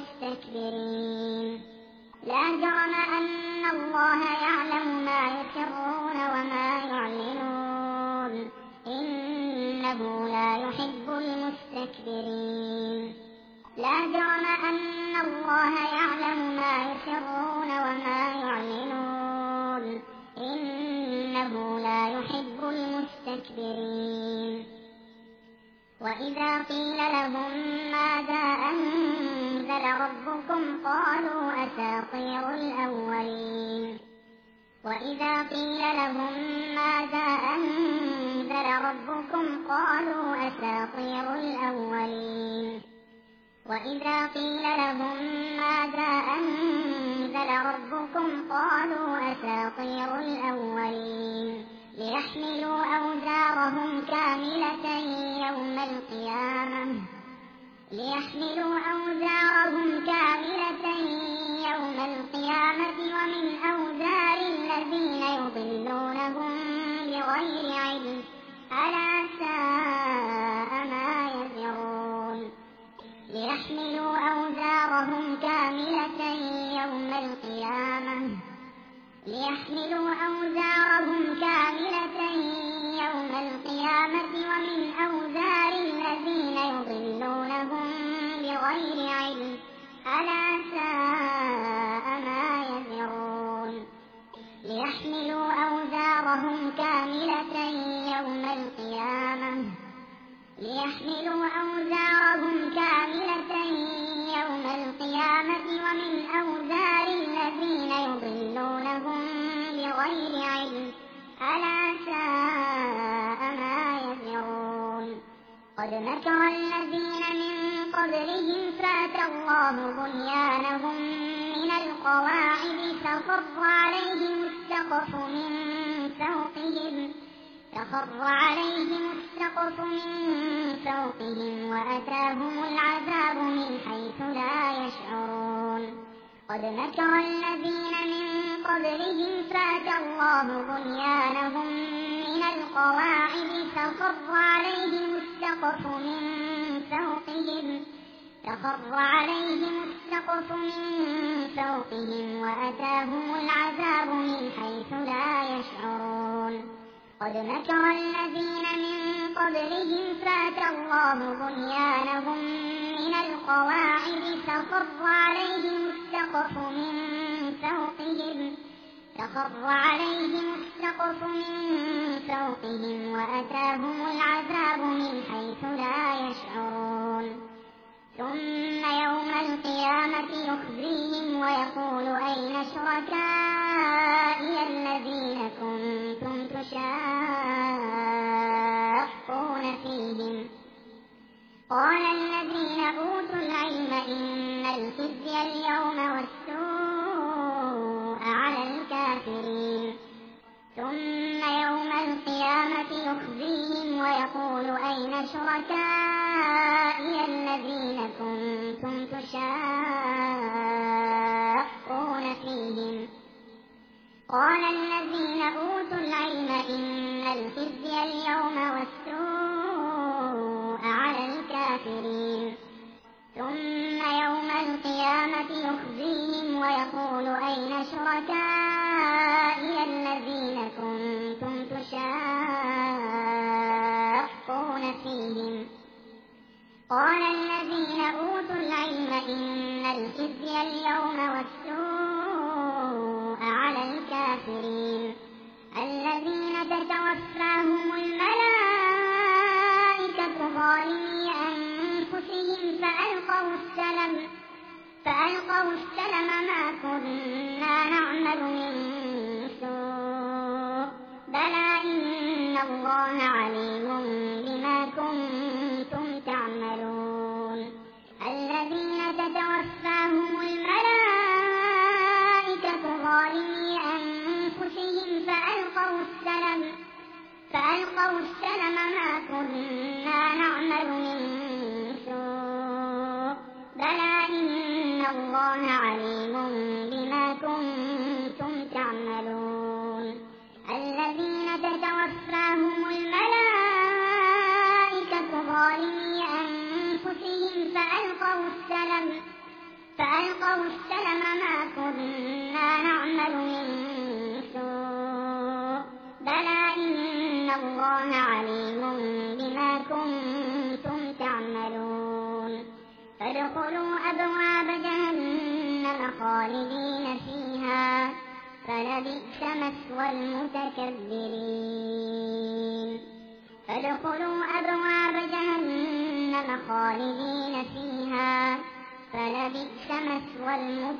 المستكبرين لا جرم أن الله يعلم ما يسرون وما يعلنون إنه لا يحب المستكبرين لا جرم أن الله يعلم ما يسرون وما يعلنون إنه لا يحب المستكبرين وإذا قيل لهم ماذا أنزل ربكم قالوا أساطير الأولين وإذا قيل لهم ماذا أنزل ربكم قالوا أساطير الأولين وإذا قيل لهم ماذا أنزل ربكم قالوا أساطير الأولين ليحملوا أوزارهم كاملة يوم القيامة ليحملوا أوزارهم كاملة يوم القيامة ومن أوزار الذين يضلونهم بغير علم ألا ساء ما يزرون ليحملوا أوزارهم كاملة يوم القيامة ليحملوا أوزارهم كاملة يوم القيامة ومن أوزار الذين يضلونهم بغير علم ألا ساء ما يزرون ليحملوا أوزارهم كاملة يوم القيامة ليحملوا أوزارهم كاملة يوم القيامة ومن أوزار الذين يضلونهم بغير علم ألا ساء ما يزرون قد مكر الذين من قبلهم فأتى الله بنيانهم من القواعد فخر عليهم السقف من فوقهم فخر عليهم السقف من فوقهم وأتاهم العذاب من حيث لا يشعرون قد مكر الذين من قبلهم فأتى الله بنيانهم من القواعد فخر عليهم السقف من فوقهم فخر عليهم السقف من فوقهم وأتاهم العذاب من حيث لا يشعرون قد مكر الذين من قبلهم فأتى الله بنيانهم من القواعد فخر عليهم السقف من فوقهم فخر عليهم السقف من فوقهم وأتاهم العذاب من حيث لا يشعرون ثم يوم القيامة يخزيهم ويقول أين شركائي الذين كنتم تشاقون فيهم قال الذين أوتوا العلم إن الخزي اليوم والسوء على الكافرين ثم يوم القيامة يخزيهم ويقول أين شركائي الذين كنتم تشاقون فيهم قال الذين أوتوا العلم إن الخزي اليوم والسوء على الكافرين ثم يوم القيامة يخزيهم ويقول أين شركائي الذين كنتم تشاقون فيهم قال الذين أوتوا العلم إن الخزي اليوم والسوء على الكافرين الذين تتوفاهم الملائكة ظالمي أنفسهم فألقوا السلم فألقوا السلم ما كنا نعمل من سوء بلى إن الله عليم بما كنتم تعملون الذين تتوفاهم الملائكة ظالمي أنفسهم فألقوا السلم فألقوا السلم ما كنا نعمل من سوء بلى إن الله عليم بما كنتم تعملون الذين تتوفاهم الملائكة ظالمي أنفسهم فألقوا السلم فألقوا السلم ما كنا نعمل من سوء بلى إن الله عليم بما كنتم تعملون فادخلوا أبواب جهنم خالدين فيها فلبئس مثوى المتكبرين فادخلوا أبواب جهنم خالدين فيها فلبئس مثوى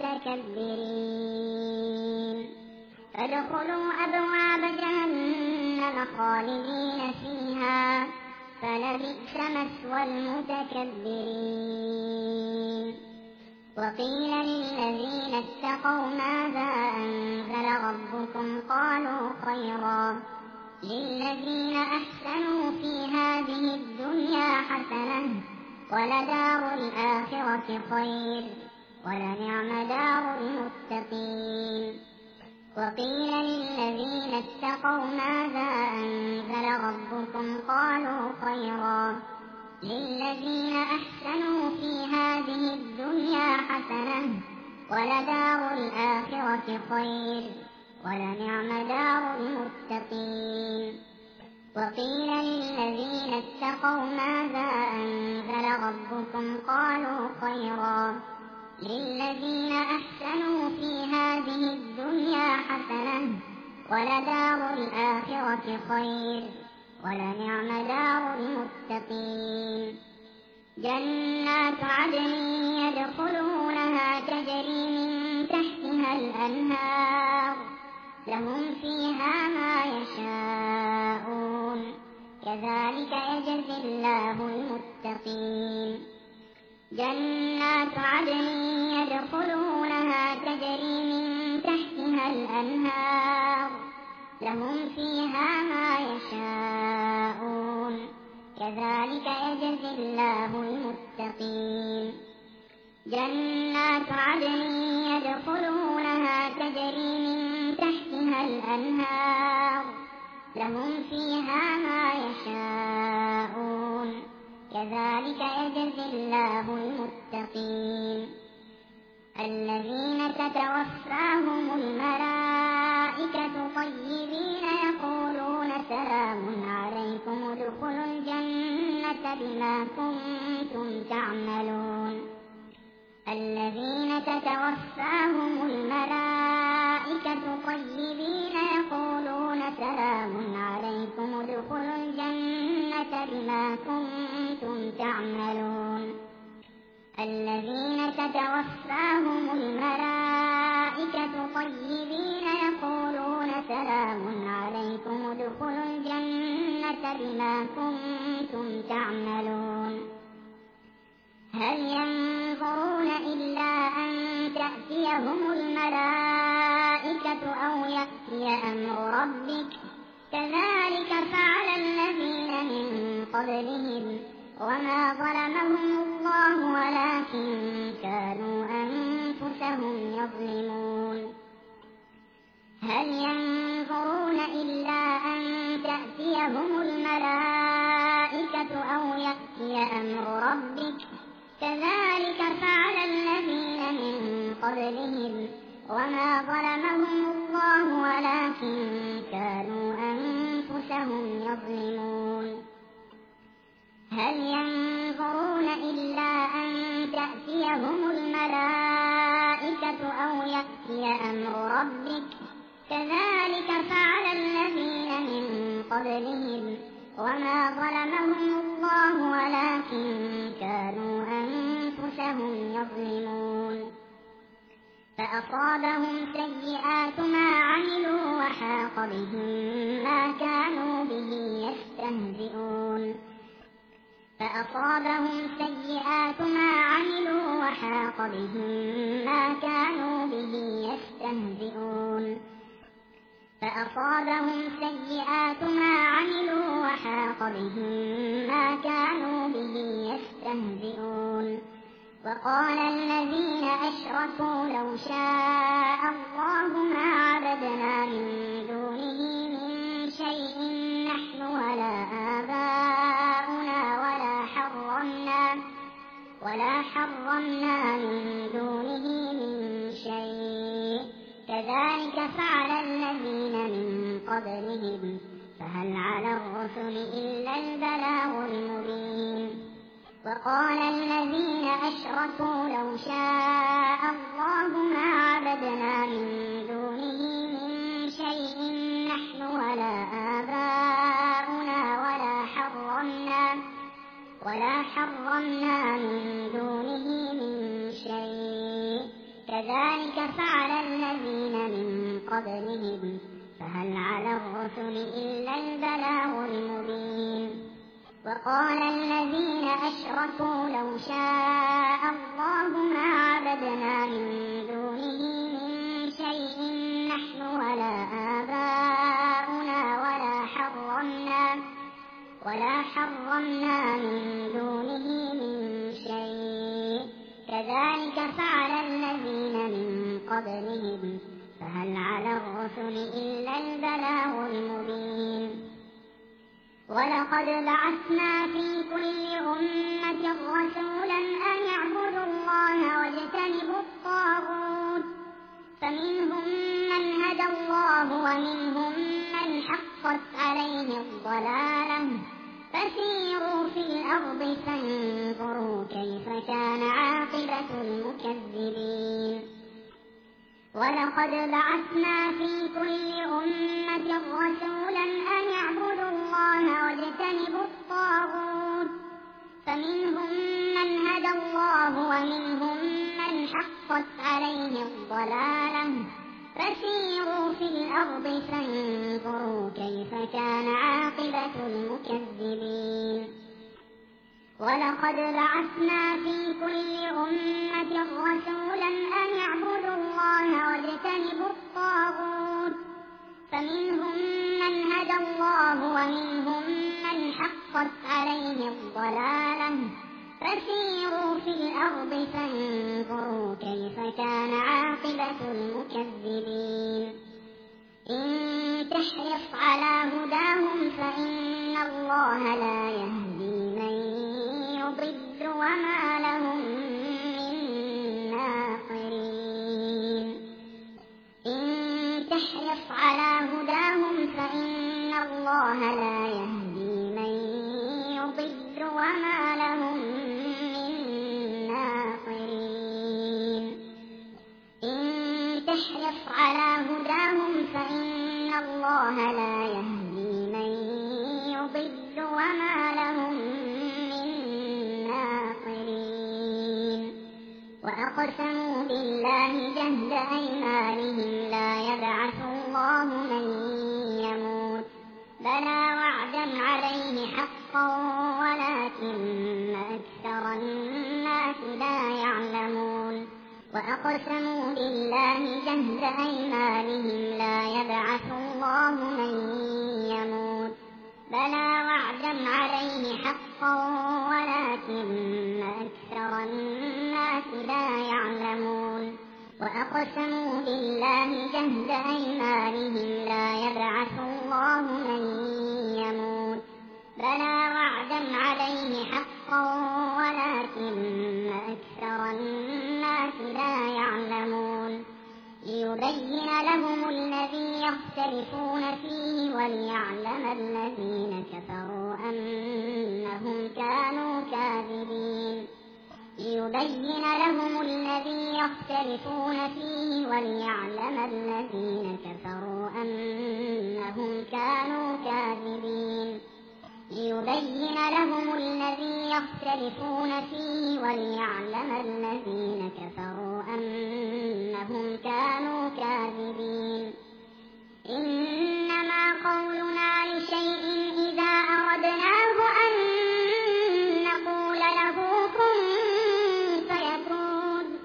المتكبرين فادخلوا أبواب جهنم خالدين فيها فلبئس مثوى المتكبرين وقيل للذين اتقوا ماذا أنزل ربكم قالوا خيرا للذين أحسنوا في هذه الدنيا حسنة ولدار الآخرة خير ولنعم دار المتقين وقيل للذين اتقوا ماذا أنزل ربكم قالوا خيرا للذين أحسنوا في هذه الدنيا حسنة ولدار الآخرة خير ولنعم دار المتقين وقيل للذين اتقوا ماذا أنزل ربكم قالوا خيرا للذين أحسنوا في هذه الدنيا حسنة ولدار الآخرة خير ولنعم دار المتقين جنات عدن يدخلونها تجري من تحتها الأنهار لهم فيها ما يشاءون كذلك يجزي الله المتقين جنات عدن يدخلونها تجري من تحتها الأنهار لهم فيها ما يشاءون كذلك يجزي الله المتقين جنات عدن يدخلونها تجري من تحتها الأنهار لهم فيها ما يشاءون كذلك يجزي الله المتقين الذين تتوفاهم الملائكة طيبين يقولون سلام عليكم ادخلوا الجنة بما كنتم تعملون الذين تتوفاهم الملائكة طيبين يقولون سلام عليكم ادخلوا الجنة بما كنتم تعملون الذين تتوفاهم الملائكة طيبين يقولون سلام عليكم ادخلوا الجنة بما كنتم تعملون هل ينظرون إلا أن تأتيهم الملائكة أو يأتي أمر ربك كذلك فعل الذين من قبلهم وما ظلمهم الله ولكن كانوا أنفسهم يظلمون هل ينظرون إلا أن تأتيهم الملائكة أو يأتي أمر ربك كذلك فعل الذين من قبلهم وما ظلمهم الله ولكن كانوا أنفسهم يظلمون هل ينظرون إلا أن تأتيهم الملائكة أو يأتي أمر ربك كذلك فعل الذين من قبلهم وما ظلمهم الله ولكن كانوا أنفسهم يظلمون فأصابهم سيئات ما عملوا وحاق بهم ما كانوا به يستهزئون فأصابهم سيئات ما عملوا وحاق بهم ما كانوا به يستهزئون فأصابهم سيئات ما عملوا وحاق بهم ما كانوا به يستهزئون وقال الذين أشركوا لو شاء الله ما عبدنا من دونه من شيء نحن ولا آباؤنا ولا حرمنا ولا حرمنا من دونه من شيء كذلك فعل الذين من قبلهم فهل على الرسل إلا البلاغ المبين وقال الذين أشركوا لو شاء الله ما عبدنا من دونه من شيء نحن ولا آباؤنا ولا حرمنا ولا حرمنا من دونه من شيء كذلك فعل الذين من قبلهم فهل على الرسل إلا البلاغ المبين وقال الذين أشركوا لو شاء الله ما عبدنا من دونه من شيء نحن ولا آباؤنا ولا حرمنا ولا حرمنا من دونه من شيء كذلك فعل الذين من قبلهم فهل على الرسل إلا البلاغ المبين ولقد بعثنا في كل أمة رسولا أن يعبدوا الله واجتنبوا الطاغوت فمنهم من هدى الله ومنهم من حقت عليه الضلالة فسيروا في الأرض فانظروا كيف كان عاقبة المكذبين ولقد بعثنا في كل أمة رسولا أن يعبدوا الله واجتنبوا الطاغوت فمنهم من هدى الله ومنهم من حقت عليه الضلالة فسيروا في الأرض فانظروا كيف كان عاقبة المكذبين ولقد بعثنا في كل أمة رسولا أن يعبدوا الله واجتنبوا الطاغوت فمنهم من هدى الله ومنهم من حقت عليه الضلالة فسيروا في الأرض فانظروا كيف كان عاقبة المكذبين إن تحرص على هداهم فإن الله لا يهدي من يضل وما لهم من ناصرين إن تحرص على هداهم فإن الله لا يهدي من يضل وما لهم من ناصرين إن تحرص على هداهم فإن الله لا يهدي من يضل وما لهم من ناصرين وأقسموا بالله جهد أيمانهم لا يبعث الله من يموت بلى وعدا عليه حقا ولكن أكثر الناس لا يعلمون وأقسموا بالله جهد أيمانهم لا يبعث الله من يموت بلى وعدا عليه حقا ولكن أكثر الناس لا يعلمون وأقسموا بالله جهد أيمانهم لا يبعث الله من يموت بلى وعدا عليه حقا ولكن أكثر الناس لا يعلمون ليبين لهم الذي يختلفون فيه وليعلم الذين كفروا أنهم كانوا كاذبين ليبين لهم الذي يختلفون فيه وليعلم الذين كفروا أنهم كانوا كاذبين ليبين لهم الذي يختلفون فيه وليعلم الذين كفروا أنهم كانوا كاذبين إنما قولنا لشيء إذا أردناه أن نقول له كن فيكون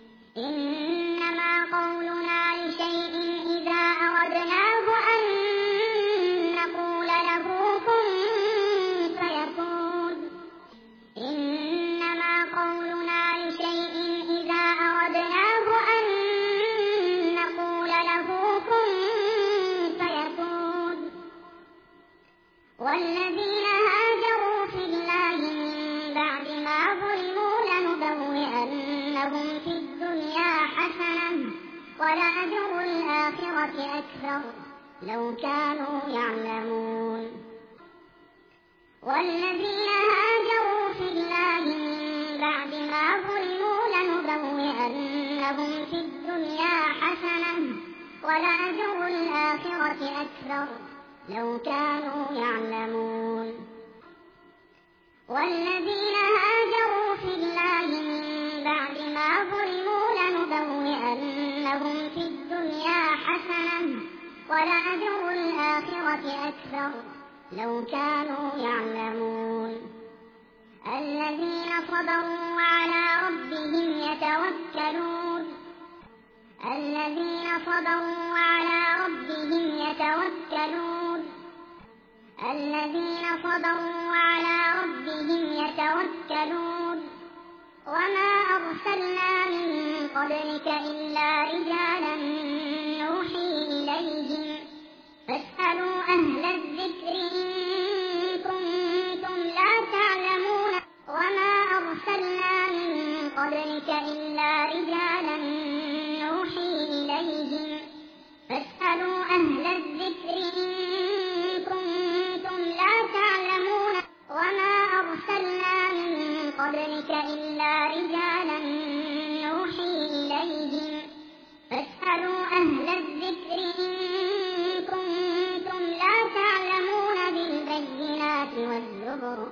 إنما قولنا لشيء إذا أردناه أن نقول له كن فيكون إنما قولنا لشيء إذا أردناه أن نقول له كن فيكون والذين هاجروا في الله من بعد ما ظلموا لنبوئنهم في الدنيا حسنة ولأجر الآخرة أكبر لو كانوا يعلمون والذين هاجروا في الله من بعد ما ظلموا لنبوئنهم في الدنيا حسنة ولأجر الآخرة أكبر لو كانوا يعلمون والذين هاجروا في الله من بعد ما ظلموا لنبوئنهم في الدنيا حسنة ولأجر الآخرة أكبر لو كانوا يعلمون الذين صبروا وعلى ربهم يتوكلون الذين صبروا وعلى ربهم يتوكلون الذين صبروا وعلى ربهم يتوكلون وما أرسلنا من قبلك إلا رجالا نوحي إليهم فاسألوا أهل الذكر إن كنتم لا تعلمون وما أرسلنا من قبلك إلا رجالا نوحي إليهم فاسألوا أهل الذكر إن كنتم لا تعلمون وما أرسلنا من قبلك إلا رجالا نوحي إليهم فاسألوا أهل الذكر إن كنتم لا تعلمون بالبينات والزبر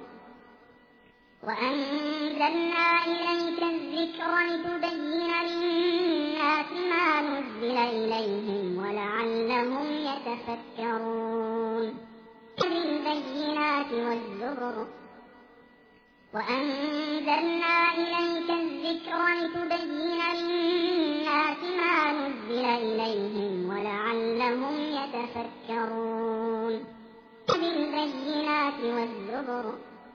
وأنزلنا إليك الذكر لتبين للناس ما نزل إليهم ولعلهم يتفكرون بالبينات والزبر وأنزلنا إليك الذكر لتبين للناس ما نزل إليهم ولعلهم يتفكرون بالبينات والزبر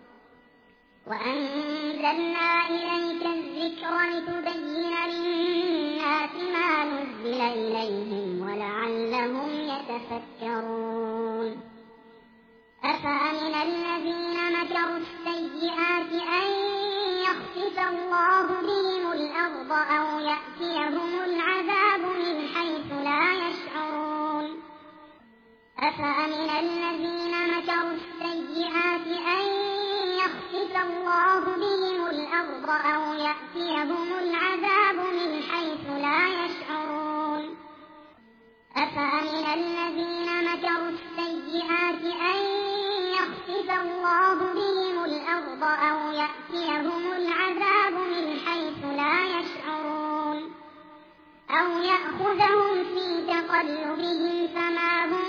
وأنزلنا إليك الذكر لتبين للناس ما نزل إليهم ولعلهم يتفكرون أفأمن الذين مكروا السيئات أن يخسف الله بهم الأرض أو يأتيهم العذاب من حيث لا يشعرون أفأمن الذين مكروا السيئات أن يخسف الله بهم الأرض أو يأتيهم العذاب من حيث لا يشعرون أفأمن الذين مكروا السيئات أن يخسف الله بهم الأرض أو يأتيهم العذاب من حيث لا يشعرون أو يأخذهم في تقلبهم فما هم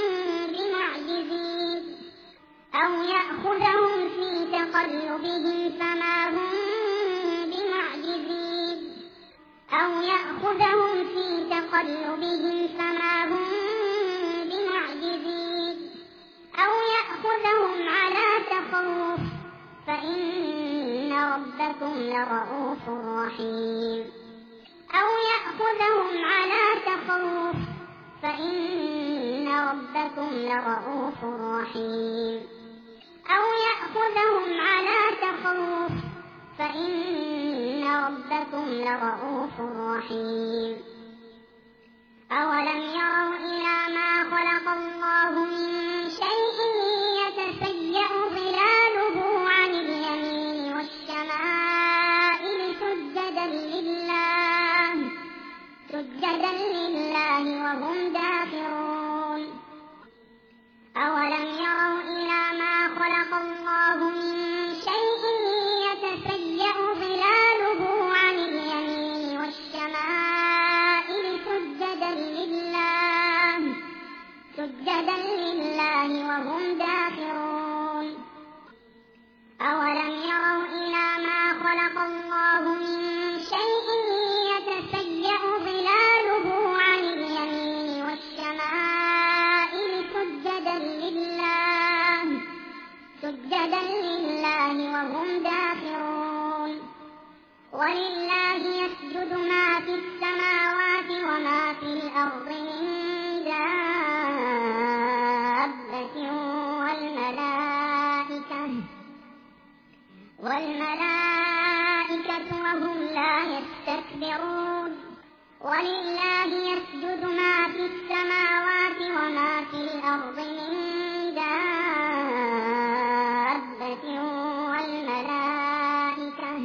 بمعجزين أو يأخذهم في تقلبهم فما هم بمعجزين أو يأخذهم في تقلبهم فما هم بمعجزين أو يأخذهم على تخوف فإن ربكم لرؤوف رحيم أو يأخذهم على تخوف فإن ربكم لرؤوف رحيم أو يأخذهم على تخوف فإن ربكم لرؤوف رحيم أولم يروا إلى ما خلق الله من شيء يتفيأ ظلاله عن اليمين والشمائل سجدا لله سجدا لله وهم داخرون أولم يروا إلى ما خلق الله من شيء يتفيأ ظلاله عن اليمين والشمائل سجدا لله سجدا لله وهم داخرون أولم يروا إلى ما خلق الله من شيء يتفيأ ظلاله عن اليمين والشمائل سجدا لله سجدا لله وهم داخرون ولله يسجد ما في السماوات وما في الأرض من دابة والملائكة والملائكة وهم لا يستكبرون ولله يسجد ما في السماوات وما في الأرض من دابة والملائكة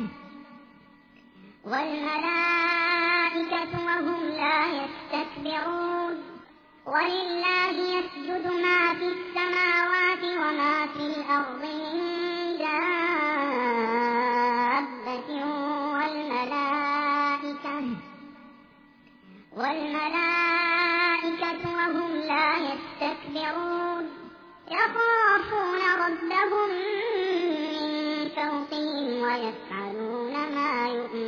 والملائكة وهم لا يستكبرون ولله يسجد ما في السماوات وما في الأرض من دابة والملائكة والملائكة وهم لا يستكبرون يخافون ربهم من فوقهم ويفعلون ما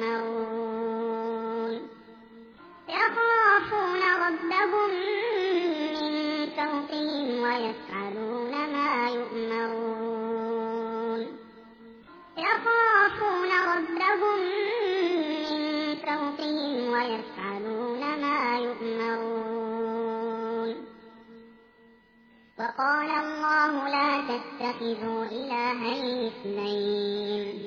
يؤمرون يخافون ربهم من فوقهم ويفعلون ما يؤمرون يخافون ربهم من فوقهم ويفعلون ما يؤمرون وقال الله لا تتخذوا إلهين اثنين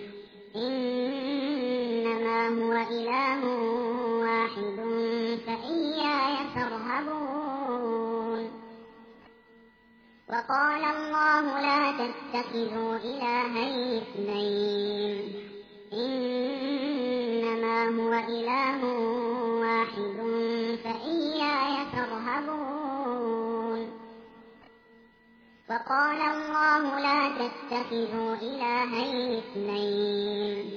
إنما هو إله واحد فإياي فارهبون وقال الله لا تتخذوا إلهين اثنين إنما هو إله واحد فإياي فارهبون وقال الله لا تتخذوا إلهين اثنين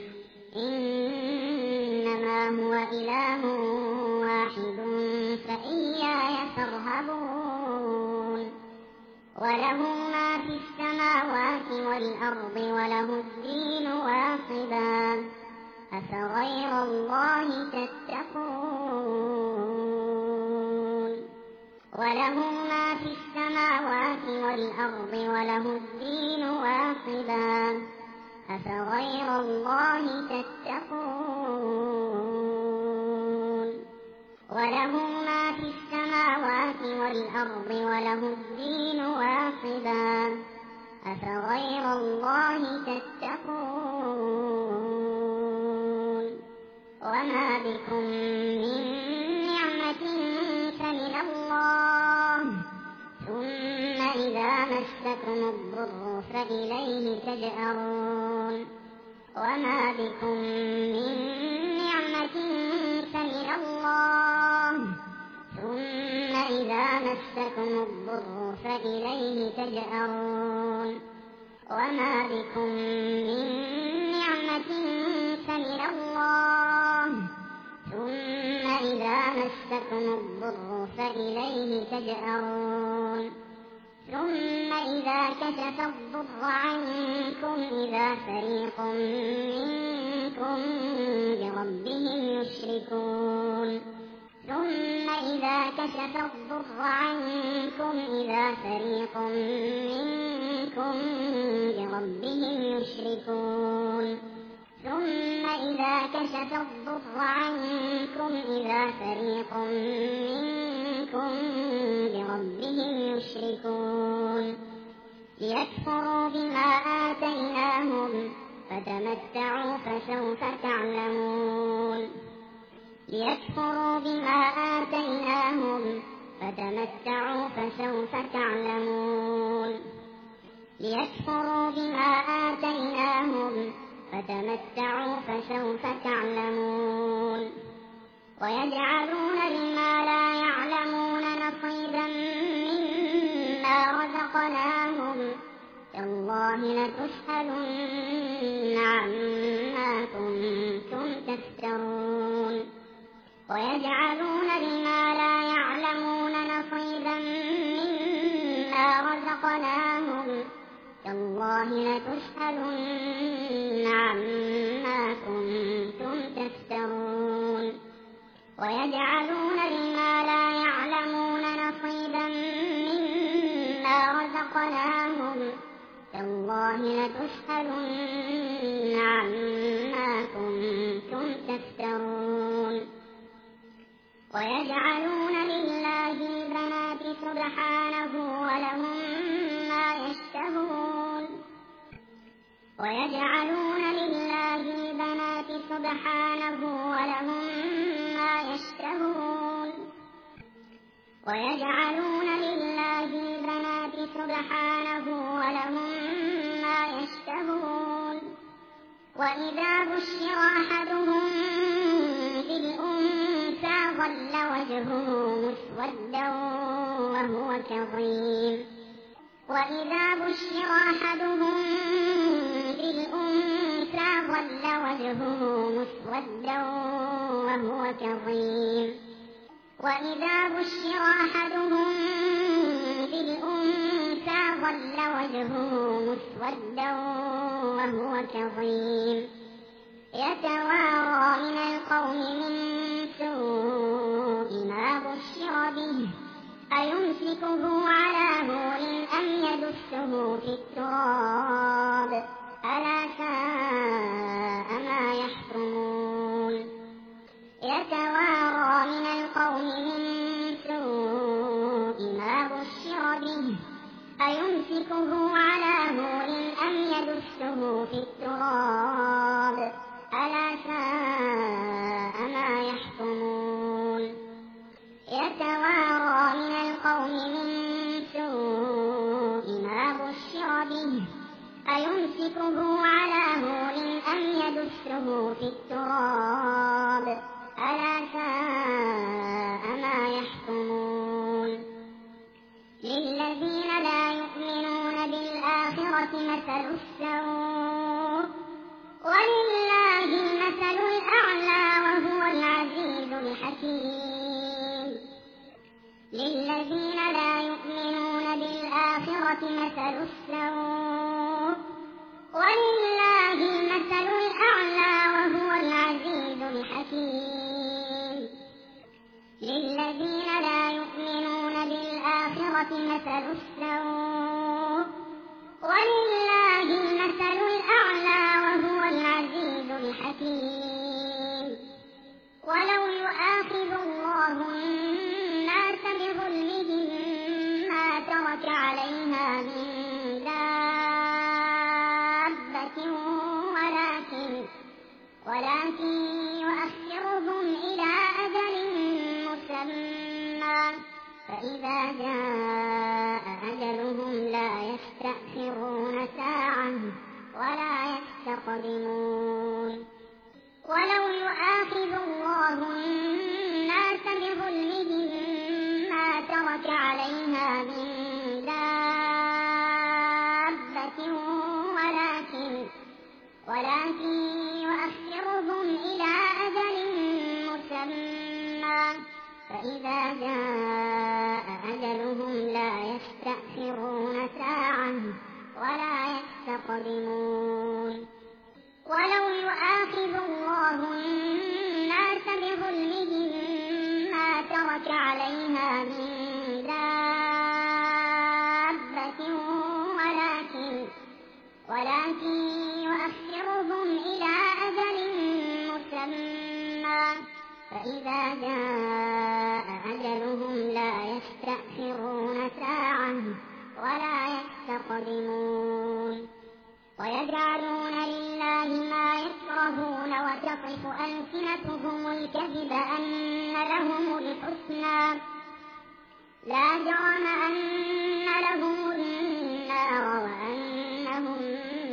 إنما هو إله واحد فإياي فارهبون وله ما في السماوات والأرض وله الدين واصبا أفغير الله تتقون وله ما في السماوات والأرض وله الدين واصبا أفغير الله تتقون وله ما في السماوات والأرض وله الدين واصبا أفغير الله تتقون وما بكم من نعمة فمن الله ثم إذا مسكم الضر فإليه تجأرون وما بكم من نعمة فمن الله ثم إذا مسكم الضر فإليه تجأرون وما بكم من نعمة فمن الله ثم إذا مسكم الضر فإليه تجأرون ثم إذا كشف الضر عنكم إذا فريق منكم بربهم يشركون ثم إذا كشف الضر عنكم إذا فريق منكم بربهم يشركون ثم إذا كشف الضر عنكم إذا فريق منكم بربهم يشركون ليكفروا بما آتيناهم فتمتعوا فسوف تعلمون ليكفروا بما آتيناهم فتمتعوا فسوف تعلمون ليكفروا بما آتيناهم فتمتعوا فسوف تعلمون ويجعلون لما لا يعلمون نصيبا مما رزقناهم تالله لتسألن عما كنتم تفترون ويجعلون لما لا يعلمون نصيبا مما رزقناهم تالله لتسألن عما كنتم تفترون ويجعلون لما لا يعلمون نصيبا مما رزقناهم تالله لتسألن عما كنتم تفترون ويجعلون لله البنات سبحانه ولهم ما يشتهون ويجعلون لله البنات سبحانه ولهم ما يشتهون ويجعلون لله البنات سبحانه ولهم ما يشتهون وإذا بشر أحدهم بالأنثى ظل وجهه مسودا وهو كظيم وإذا بشر أحدهم بالأنثى ظل وجهه مسودا وهو كظيم وإذا بشر أحدهم بالأنثى ظل وجهه مسودا وهو كظيم يتوارى من القوم من سوء ما بشر به أيمسكه على هون أم يدسه في التراب ألا ساء ما يحكمون يتوارى من القوم من سوء ما بشر به أيمسكه على هون أم يدسه في التراب ألا ساء ما يحكمون يتوارى من القوم من سوء ما بشر به أيمسكه على هون أم يدسه في التراب ألا ساء ما يحكمون للذين لا يؤمنون بالآخرة مثل السوء ولله المثل الأعلى وهو العزيز الحكيم للذين لا يؤمنون بالآخرة مثل السوء ولله المثل الأعلى وهو العزيز الحكيم للذين لا يؤمنون بالآخرة مثل السوء ولله المثل الأعلى وهو العزيز الحكيم ولو يؤاخذ الله الناس بظلمهم ما ترك عليها من دابة ولكن ولكن يؤخرهم إلى أجل مسمى فإذا جاء أجلهم لا يستأخرون ساعة ولا يستقدمون ولو يؤاخذ الله الناس بظلمهم ما ترك عليها من دابة ولكن ولكن يؤخرهم إلى أجل مسمى فإذا جاء أجلهم لا يستأخرون ساعة ولا يستقدمون ولو يؤاخذ الله الناس بظلمهم ما ترك عليها من دابة ولكن ولكن يؤخرهم إلى أجل مسمى فإذا جاء أجلهم لا يستأخرون ساعة ولا يستقدمون ويجعلون لله لله ما يكرهون وتصف ألسنتهم الكذب أن لهم الحسنى لا جرم أن لهم النار وأنهم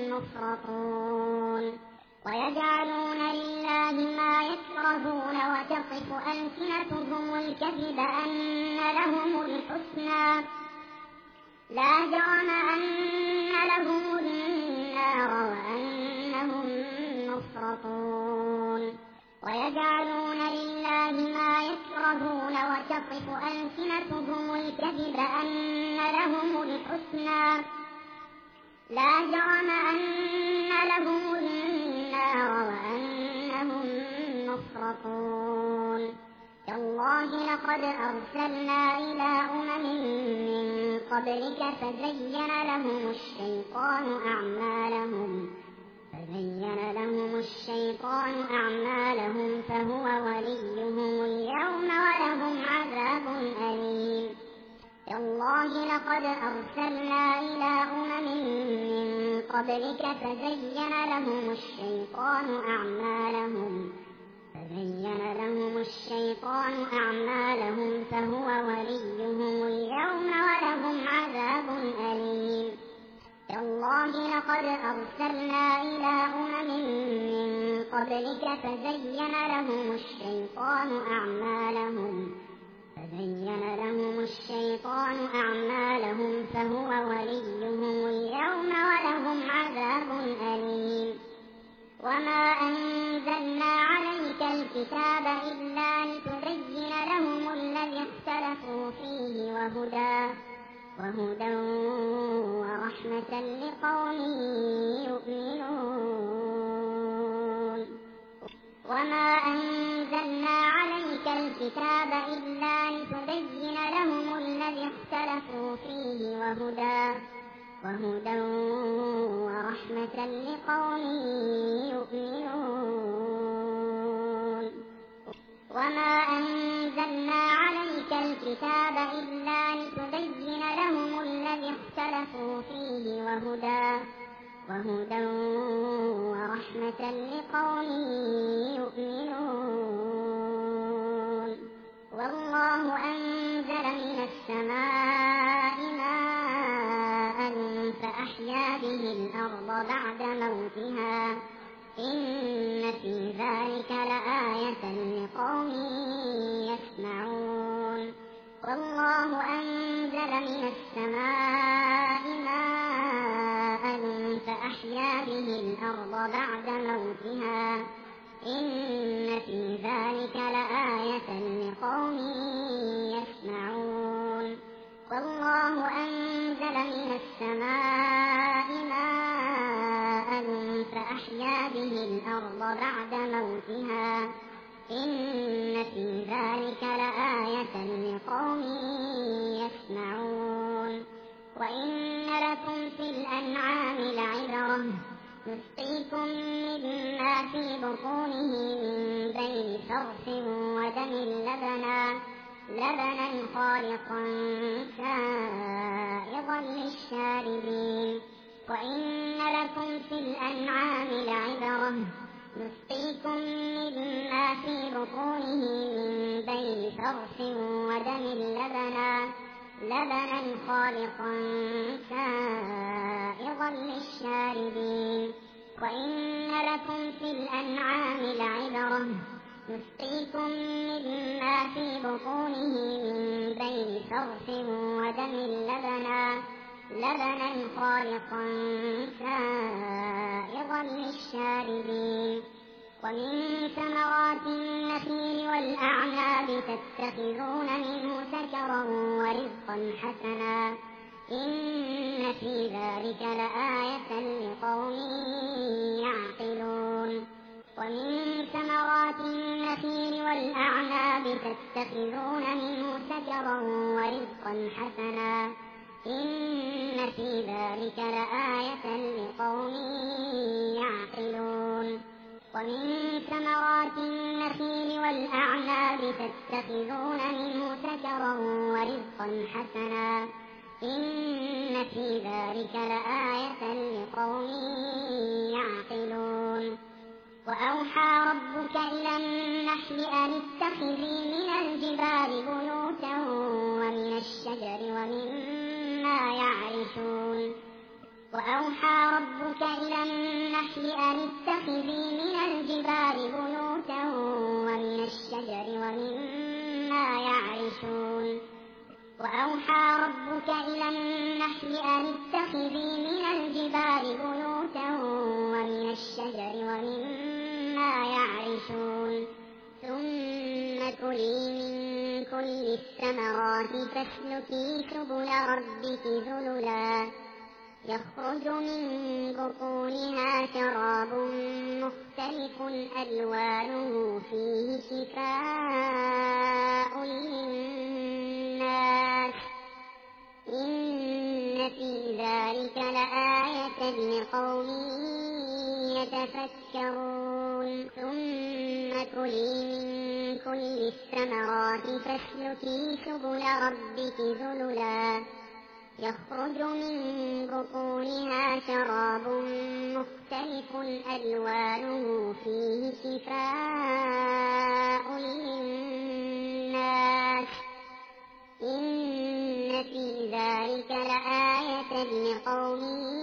مفرطون ويجعلون لله ما يكرهون وتصف ألسنتهم الكذب أن لهم الحسنى لا جرم أن لهم النار وأنهم مفرطون ويجعلون لله ما يكرهون وتصف ألسنتهم الكذب أن لهم الحسنى لا جرم أن لهم النار وأنهم مفرطون تالله لقد أرسلنا إلى أمم من قبلك فزين لهم الشيطان أعمالهم فزين لهم الشيطان أعمالهم فهو وليهم اليوم ولهم عذاب أليم تالله لقد أرسلنا إلى أمم من قبلك فزين لهم الشيطان أعمالهم فزين لهم الشيطان أعمالهم فهو وليهم اليوم ولهم عذاب أليم تالله لقد أرسلنا إلى أمم من قبلك فزين لهم الشيطان أعمالهم فزين لهم الشيطان أعمالهم فهو وليهم اليوم ولهم عذاب أليم وما أنزلنا عليك الكتاب إلا لتبين لهم الذي اختلفوا فيه وهدى وهدى ورحمة لقوم يؤمنون وما أنزلنا عليك الكتاب إلا لتبين لهم الذي اختلفوا فيه وهدى وهدى ورحمة لقوم يؤمنون وما أنزلنا عليك الكتاب إلا لتبين لهم الذي اختلفوا فيه وهدى وهدى ورحمة لقوم يؤمنون والله أنزل من السماء ماء فأحيا به الأرض بعد موتها إن في ذلك لآية لقوم يسمعون والله أنزل من السماء ماء فأحيا به الأرض بعد موتها إن في ذلك لآية لقوم يسمعون والله أنزل من السماء ماء فأحيا به الأرض بعد موتها إن في ذلك لآية لقوم يسمعون وإن لكم في الأنعام لعبرة نسقيكم مما في بطونه من بين فرث ودم لبنا لبنا خالصا سائغا للشاربين وإن لكم في الأنعام لعبرة نسقيكم مما في بطونه من بين فرث ودم لبنا لبنا خالصا سائغا للشاربين وإن لكم في الأنعام لعبرة نسقيكم مما في بطونه من بين فرث ودم لبنا لبنا خالصا سائغا للشاربين ومن ثمرات النخيل والأعناب تتخذون منه سكرا ورزقا حسنا إن في ذلك لآية لقوم يعقلون ومن ثمرات النخيل والأعناب تتخذون منه سكرا ورزقا حسنا إن في ذلك لآية لقوم يعقلون ومن ثمرات النخيل والأعناب تتخذون منه سكرا ورزقا حسنا إن في ذلك لآية لقوم يعقلون وأوحى ربك إلى النحل أن اتخذي من الجبال بيوتا ومن الشجر ومما يعرشون وأوحى ربك إلى النحل أن اتخذي من الجبال بيوتا ومن الشجر ومما يعرشون وأوحى ربك إلى النحل أن اتخذي من الجبال بيوتا ومن الشجر ومما يعرشون ثم كلي من كل الثمرات فاسلكي سبل ربك ذللا يخرج من بطونها شراب مختلف ألوانه فيه شفاء للناس إن في ذلك لآية لقوم يتفكرون ثم كلي من كل الثمرات فاسلكي سبل ربك ذللا يخرج من بطونها شراب مختلف ألوانه فيه شفاء للناس إن في ذلك لآية لقوم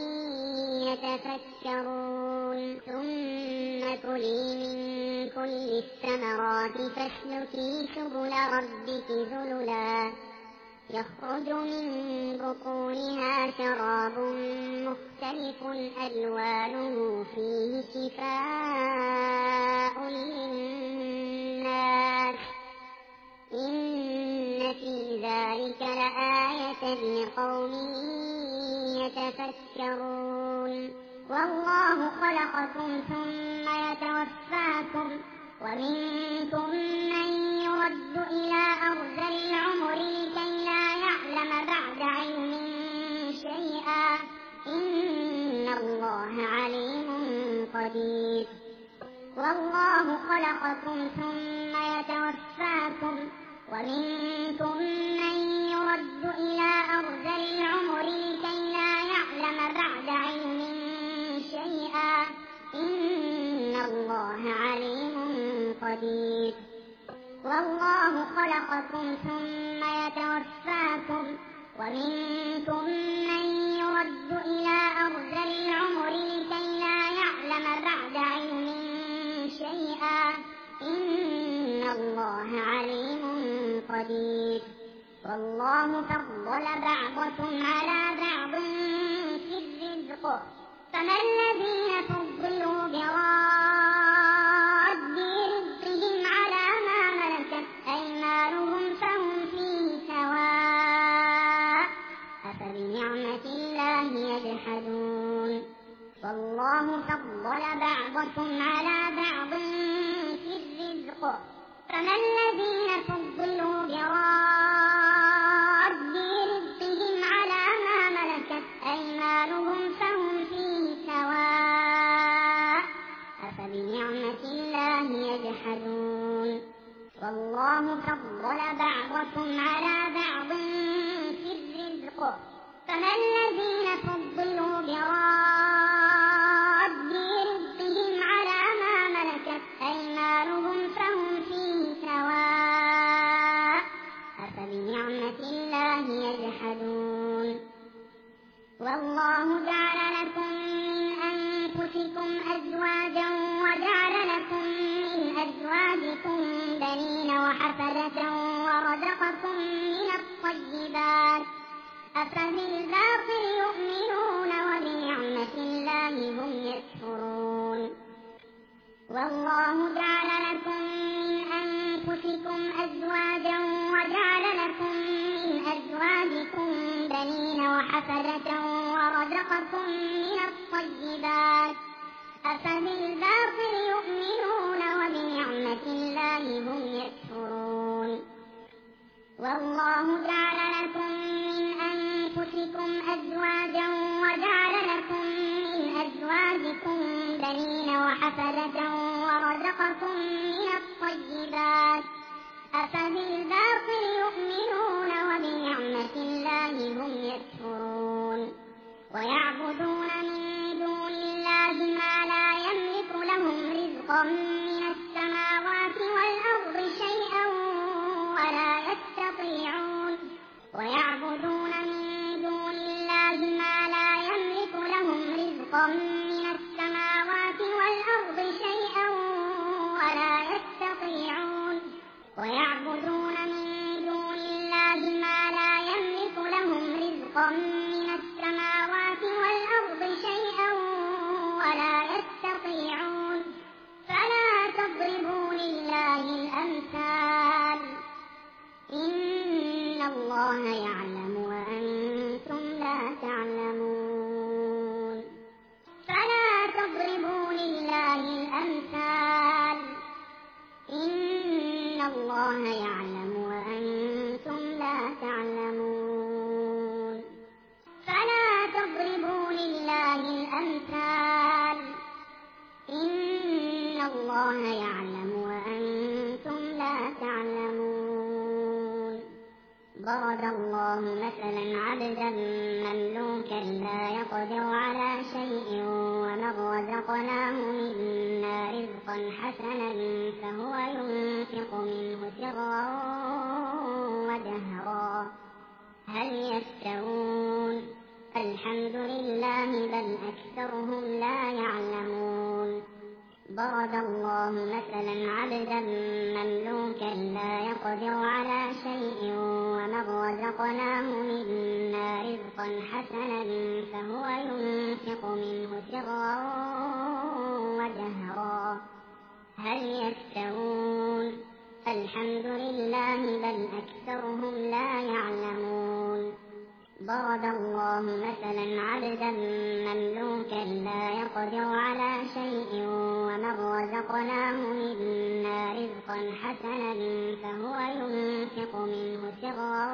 يتفكرون ثم كلي من كل الثمرات فاسلكي سبل ربك ذللا يخرج من بطونها شراب مختلف ألوانه فيه شفاء للناس إن في ذلك لآية لقوم يتفكرون والله خلقكم ثم يتوفاكم ومنكم من يرد إلى أرذل العمر لكي لا يعلم بعد علم شيئا إن الله عليم قدير والله خلقكم ثم يتوفاكم ومنكم من يرد إلى أرذل العمر لكي لا يعلم بعد علم شيئا إن الله عليم قدير والله خلقكم ثم يتوفاكم ومنكم من يرد إلى أرذل العمر لكي لا يعلم بعد علم شيئا إن الله عليم قدير والله فضل بعضكم على بعض في الرزق فما الذين فضلوا براد رزقهم على ما ملكت أيمانهم فهم فيه سواء أفبنعمة الله يجحدون والله فضل بعضكم على بعض في الرزق فما الذين فضلوا براد رزقهم على ما ملكت أيمانهم فهم فيه سواء أفبنعمة الله يجحدون والله فضل بعضكم على بعض في الرزق فما الذين فضلوا براد رزقهم على ما ملكت أيمانهم فهم فيه سواء أفبنعمة الله يجحدون والله جعل لكم من أنفسكم أزواجا وجعل لكم من أزواجكم بنين وحفدة ورزقكم من الطيبات أفبالباطل يؤمنون وبنعمة الله هم يكفرون والله جعل لكم من أنفسكم أزواجا وجعل لكم من أزواجكم بنين وحفدة ورزقكم من الطيبات أفبالباطل يؤمنون وبنعمة الله هم يكفرون والله جعل لكم من أنفسكم أزواجا وجعل لكم من أزواجكم بنين وحفدة ورزقكم من الطيبات أفبالباطل يؤمنون وبنعمة بآيات الله هم يكفرون ويعبدون من دون الله ما لا يملك لهم رزقا من السماوات والأرض شيئا ولا يستطيعون ويعبدون من دون الله ما لا يملك لهم رزقا من السماوات والأرض شيئا ولا يستطيعون ويعبدون من دون الله ما لا يملك لهم رزقا من السماوات والأرض شيئا ولا يستطيعون فلا تضربوا لله الأمثال إن الله يعلم وأنتم لا تعلمون فلا تضربوا لله الأمثال إن الله يعلم وأنتم لا تعلمون فلا تضربوا لله الأمثال إن الله يعلم وأنتم لا تعلمون ضرب الله مثلا عبدا مملوكا لا يقدر على شيء ومن رزقناه منا رزقا حسنا فهو ينفق منه سرا وجهرا هل يستوون الحمد لله بل أكثرهم لا يعلمون ضرب الله مثلا عبدا مملوكا لا يقدر على شيء ومن رزقناه منا رزقا حسنا فهو ينفق منه سرا وجهرا هل يستوون الحمد لله بل أكثرهم لا يعلمون ضرب الله مثلا عبدا مملوكا لا يقدر على شيء ومن رزقناه منا رزقا حسنا فهو ينفق منه سرا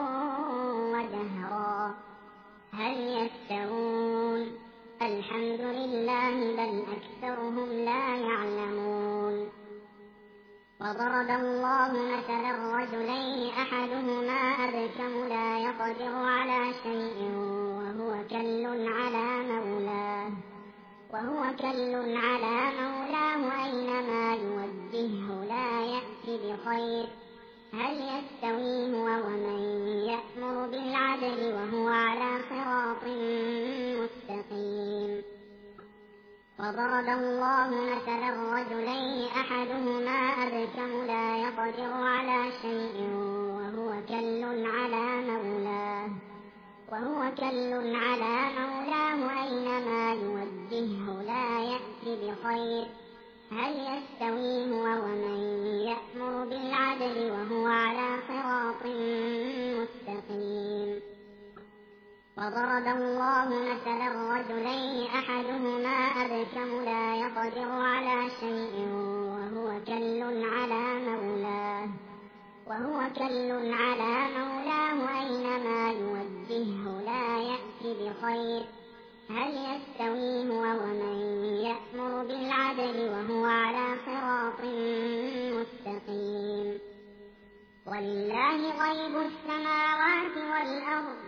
وجهرا هل يستوون الحمد لله بل أكثرهم لا يعلمون وضرب الله مثلا رجلين أحدهما أبكم لا يقدر على شيء وهو كل على مولاه وهو كل على مولاه أينما يوجهه لا يأتي بخير هل يستوي هو ومن يأمر بالعدل وهو على صراط مستقيم وضرب الله مثلا رجلين أحدهما أبكم لا يقدر على شيء وهو كل على مولاه وهو كل على مولاه أينما يوجهه لا يأتي بخير هل يستوي هو ومن يأمر بالعدل وهو على صراط مستقيم وضرب الله مثلا رجلين أحدهما أبكم لا يقدر على شيء وهو كل على مولاه وهو كل على مولاه أينما يوجهه لا يأتي بخير هل يستوي هو ومن يأمر بالعدل وهو على صراط مستقيم ولله غيب السماوات والأرض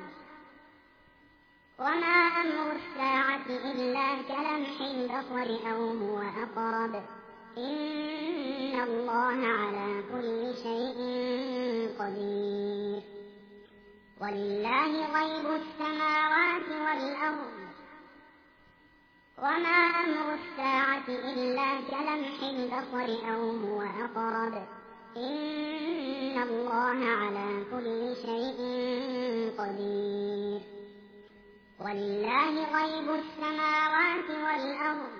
وما أمر الساعة إلا كلمح البصر أو هو أقرب إن الله على كل شيء قدير ولله غيب السماوات والأرض وما أمر الساعة إلا كلمح البصر أو هو أقرب إن الله على كل شيء قدير ولله غيب السماوات والأرض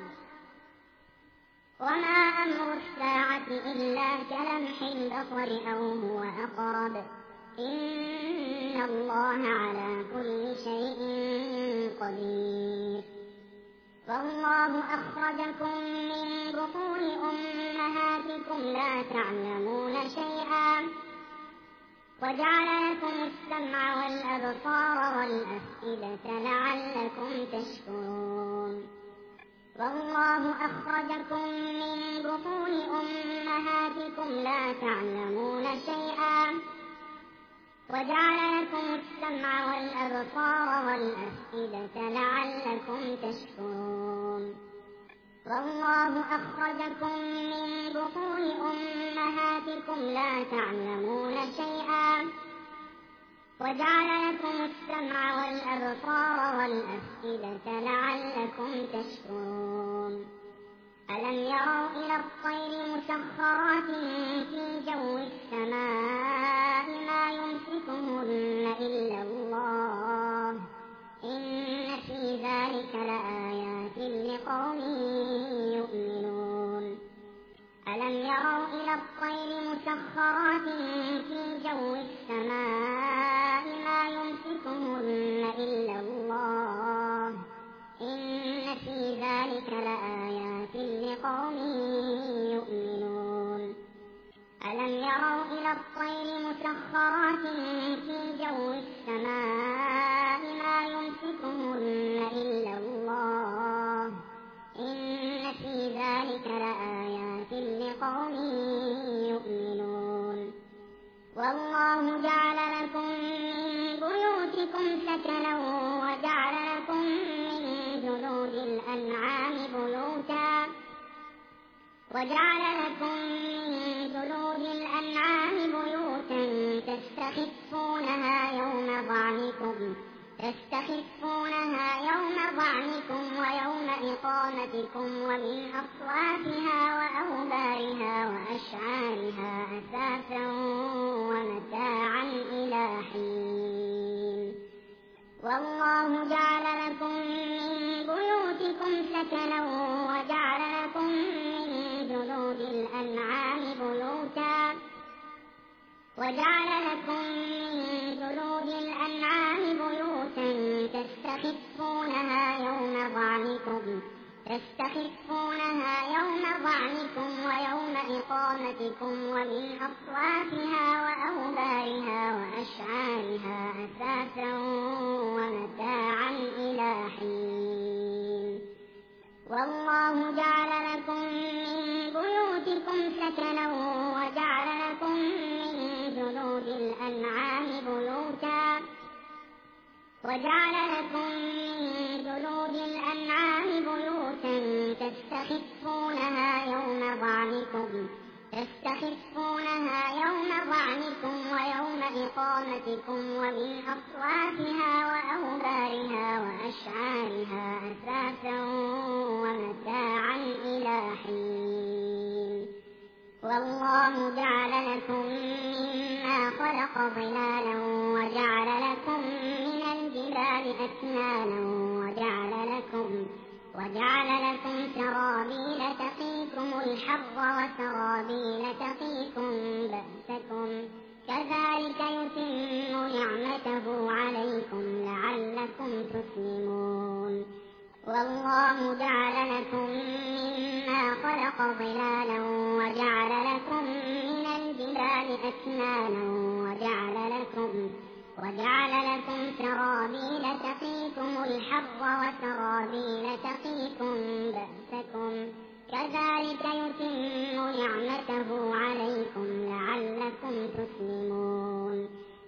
وما أمر الساعة إلا كلمح البصر أو هو أقرب إن الله على كل شيء قدير والله أخرجكم من بطون أمهاتكم لا تعلمون شيئا وجعل لكم السمع والأبصار والأفئدة لعلكم تشكرون والله أخرجكم من بطون أمهاتكم لا تعلمون شيئا وجعل لكم السمع والأبصار والأفئدة لعلكم تشكرون والله أخرجكم من بطون أمهاتكم لا تعلمون شيئا وجعل لكم السمع والأبصار والأفئدة لعلكم تشكرون ألم يروا إلى الطير مسخرات في جو السماء ما يمسكهن إلا الله إن في ذلك لآيات لقوم يؤمنون ألم يروا إلى الطير مسخرات في جو السماء ما يمسكهن إلا الله إن في ذلك لآيات لقوم يؤمنون ألم يروا إلى الطير مسخرات في جو السماء ما يمسكهن إلا الله إن في ذلك لآيات لقوم يؤمنون والله جعل لكم من بيوتكم سكنا وجعل لكم من جلود الأنعام بيوتا وجعل لكم من جلود الأنعام بيوتا تستخفونها يوم ظعنكم تستخفونها يوم ظعنكم ويوم إقامتكم ومن أصوافها وأوبارها وأشعارها أثاثا ومتاعا إلى حين والله جعل لكم من بيوتكم سكنا وجعل لكم من جلود الأنعام بيوتا وجعل لكم من جلود الأنعام بيوتا تستخفونها يوم ظعنكم تستخفونها يوم ظعنكم ويوم إقامتكم ومن أصوافها وأوبارها وأشعارها أثاثا ومتاعا إلى حين والله جعل لكم من بيوتكم سكنا وجعل لكم من جلود الأنعام بيوتا وجعل لكم من جلود الأنعام بيوتا تستخفونها يوم ظعنكم تستخفونها يوم ظعنكم ويوم إقامتكم ومن أصوافها وأوبارها وأشعارها أثاثا ومتاعا إلى حين والله جعل لكم مما خلق ظلالا وجعل لكم من الجبال أكنانا وجعل لكم وجعل لكم سرابيل تقيكم الحر وسرابيل تقيكم بأسكم كذلك يتم نعمته عليكم لعلكم تسلمون والله جعل لكم مما خلق ظلالا وجعل لكم من الجبال أكنانا وجعل لكم وجعل لكم سرابيل تقيكم الحر وسرابيل تقيكم بأسكم كذلك يتم نعمته عليكم لعلكم تسلمون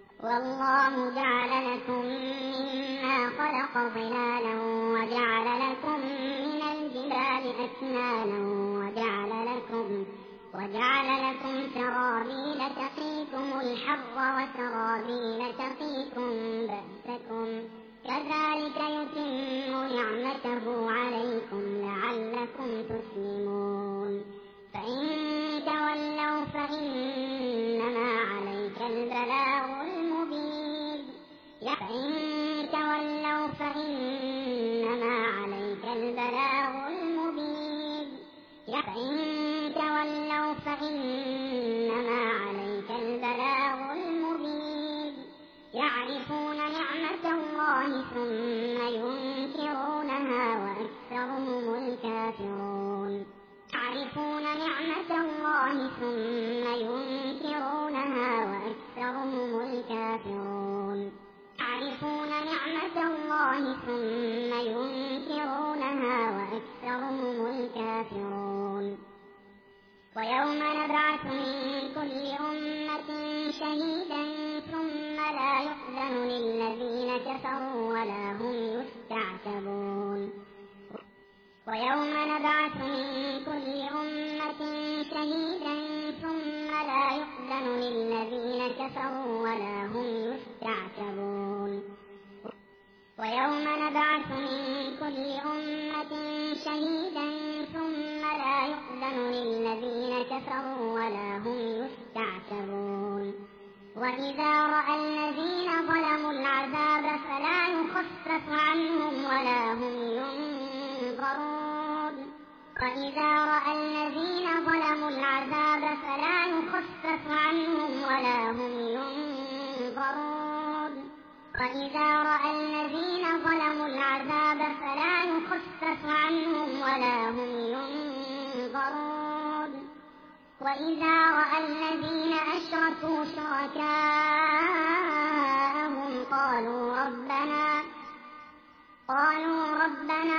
والله جعل لكم مما خلق ظلالا وجعل لكم من الجبال أكنانا وجعل لكم وجعل لكم سرابيل تقيكم الحر وسرابيل تقيكم بأسكم كذلك يتم نعمته عليكم لعلكم تسلمون فإن تولوا فإنما عليك البلاغ المبين فإن تولوا فإنما عليك البلاغ المبين فإن تولوا فإنما عليك البلاغ المبين يعرفون نعمة الله ثم ينكرونها وأكثرهم الكافرون يعرفون نعمة الله ثم ينكرونها وأكثرهم الكافرون يعرفون نعمة الله ثم ينكرونها وأكثرهم الكافرون ويوم نبعث من كل أمة شهيدا ثم لا يؤذن للذين كفروا ولا هم يستعتبون ويوم نبعث من كل أمة شهيدا ثم لا يؤذن للذين كفروا ولا هم يستعتبون ويوم نبعث من كل أمة شهيدا ثم لا يؤذن للذين كفروا ولا هم يستعتبون وإذا رأى الذين ظلموا العذاب فلا يخفف عنهم ولا هم ينظرون وإذا رأى الذين ظلموا العذاب فلا يخفف عنهم ولا هم ينظرون وإذا رأى الذين ظلموا العذاب فلا يخفف عنهم ولا هم ينظرون وإذا رأى الذين أشركوا شركاءهم قالوا ربنا قالوا ربنا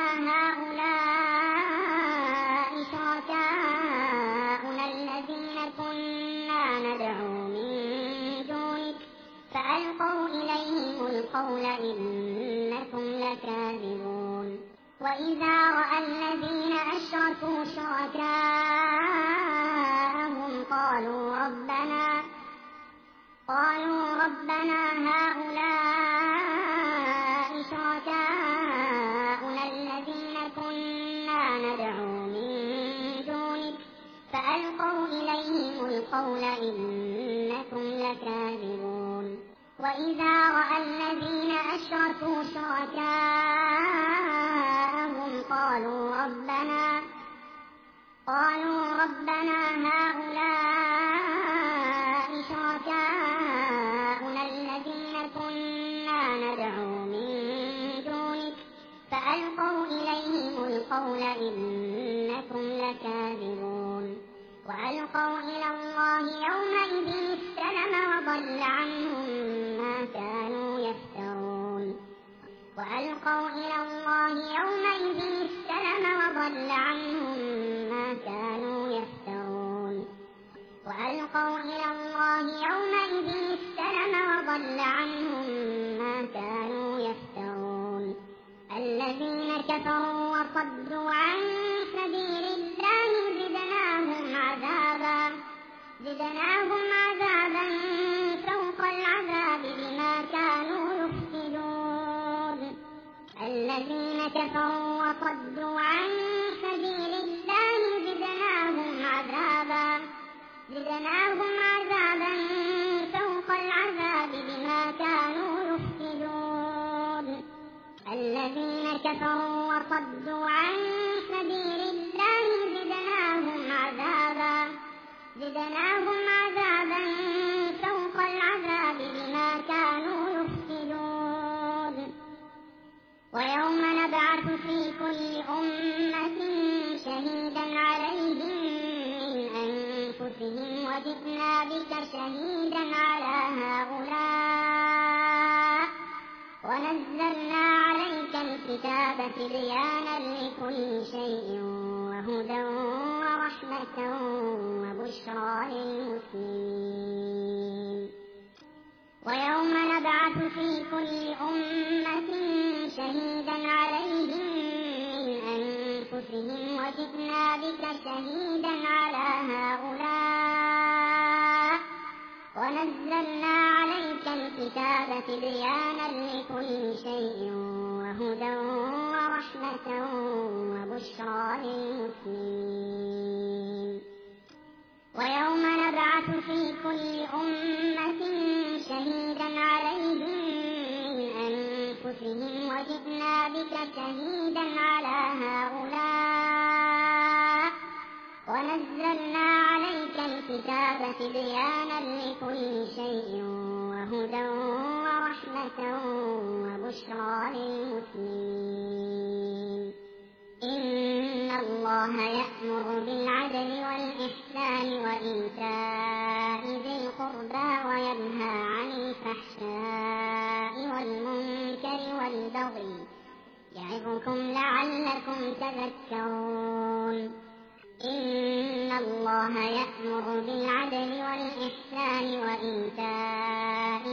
هؤلاء شركاؤنا الذين كنا ندعو من دونك فألقوا إليهم القول إنكم لكاذبون وإذا رأى الذين أشركوا شركاءهم قالوا ربنا قالوا ربنا هؤلاء شركاؤنا الذين كنا ندعو من دونك فألقوا إليهم القول إنكم لكاذبون وإذا رأى الذين أشركوا شركاءهم قالوا ربنا قالوا ربنا هؤلاء شركاؤنا الذين كنا ندعو من دونك فألقوا إليهم القول إنكم لكاذبون وألقوا إلى الله يومئذ السلم وضل عنهم ما كانوا يفترون وألقوا إلى الله يومئذ السلم وضل عنهم ما كانوا يفترون وألقوا إلى الله يومئذ السلم وضل عنهم ما كانوا يفترون الذين كفروا وصدوا عن سبيل الله زدناهم عذابا زدناهم عذابا فوق العذاب بما كانوا يفسدون الذين كفروا وصدوا عن سبيل الله زدناهم عذابا زدناهم عذابا فوق العذاب بما كانوا يفسدون الذين كفروا وصدوا عن سبيل الله زدناهم عذابا زدناهم عذابا فوق العذاب بما كانوا يفسدون ويوم نبعث في كل أمة شهيدا عليهم من أنفسهم وجئنا بك شهيدا على هؤلاء ونزلنا عليك الكتاب تبيانا لكل شيء وهدى ورحمة وبشرى للمسلمين ويوم نبعث في كل أمة شهيدا عليهم من أنفسهم وجئنا بك شهيدا على هؤلاء ونزلنا عليك الكتاب تبيانا لكل شيء وهدى ورحمة وبشرى للمسلمين ويوم نبعث في كل أمة شهيدا عليهم من أنفسهم وجئنا بك شهيدا على هؤلاء ونزلنا عليك الكتاب تبيانا لكل شيء وهدى ورحمة وبشرى للمسلمين إن الله يأمر بالعدل والإحسان وإيتاء ذي القربى وينهى عن الفحشاء والمنكر والبغي يعظكم لعلكم تذكرون إن الله يأمر بالعدل والإحسان وإيتاء ذي القربى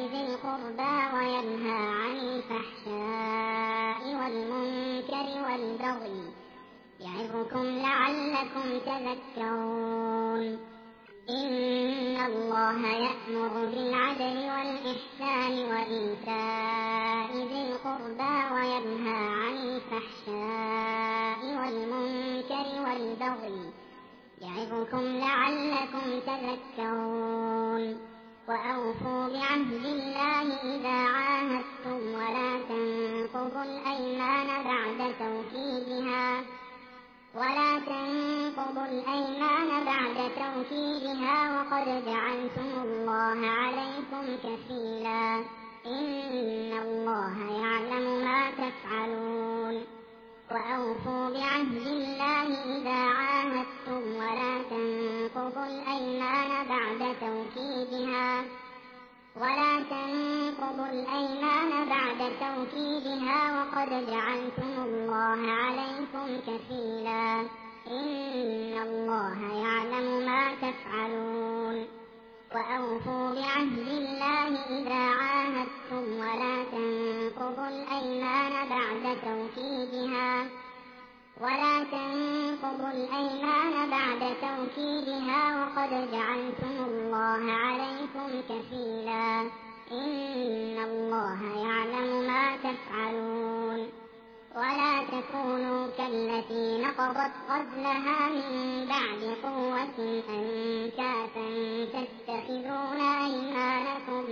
القربى وينهى عن الفحشاء والمنكر والبغي يعظكم لعلكم تذكرون إن الله يأمر بالعدل والإحسان وإيتاء ذي القربى وينهى عن الفحشاء والمنكر والبغي يعظكم لعلكم تذكرون وأوفوا بعهد الله إذا عاهدتم ولا تنقضوا الأيمان بعد توكيدها ولا تنقضوا الأيمان بعد توكيدها وقد جعلتم الله عليكم كفيلا إن الله يعلم ما تفعلون وأوفوا بعهد الله إذا عاهدتم ولا تنقضوا الأيمان بعد توكيدها ولا تنقضوا الأيمان بعد توكيدها وقد جعلتم الله عليكم كفيلا إن الله يعلم ما تفعلون وأوفوا بعهد الله إذا عاهدتم ولا تنقضوا الأيمان بعد توكيدها ولا تنقضوا الأيمان بعد توكيدها وقد جعلتم الله عليكم كفيلا إن الله يعلم ما تفعلون ولا تكونوا كالتي نقضت غزلها من بعد قوة أنكاثا تتخذون أيمانكم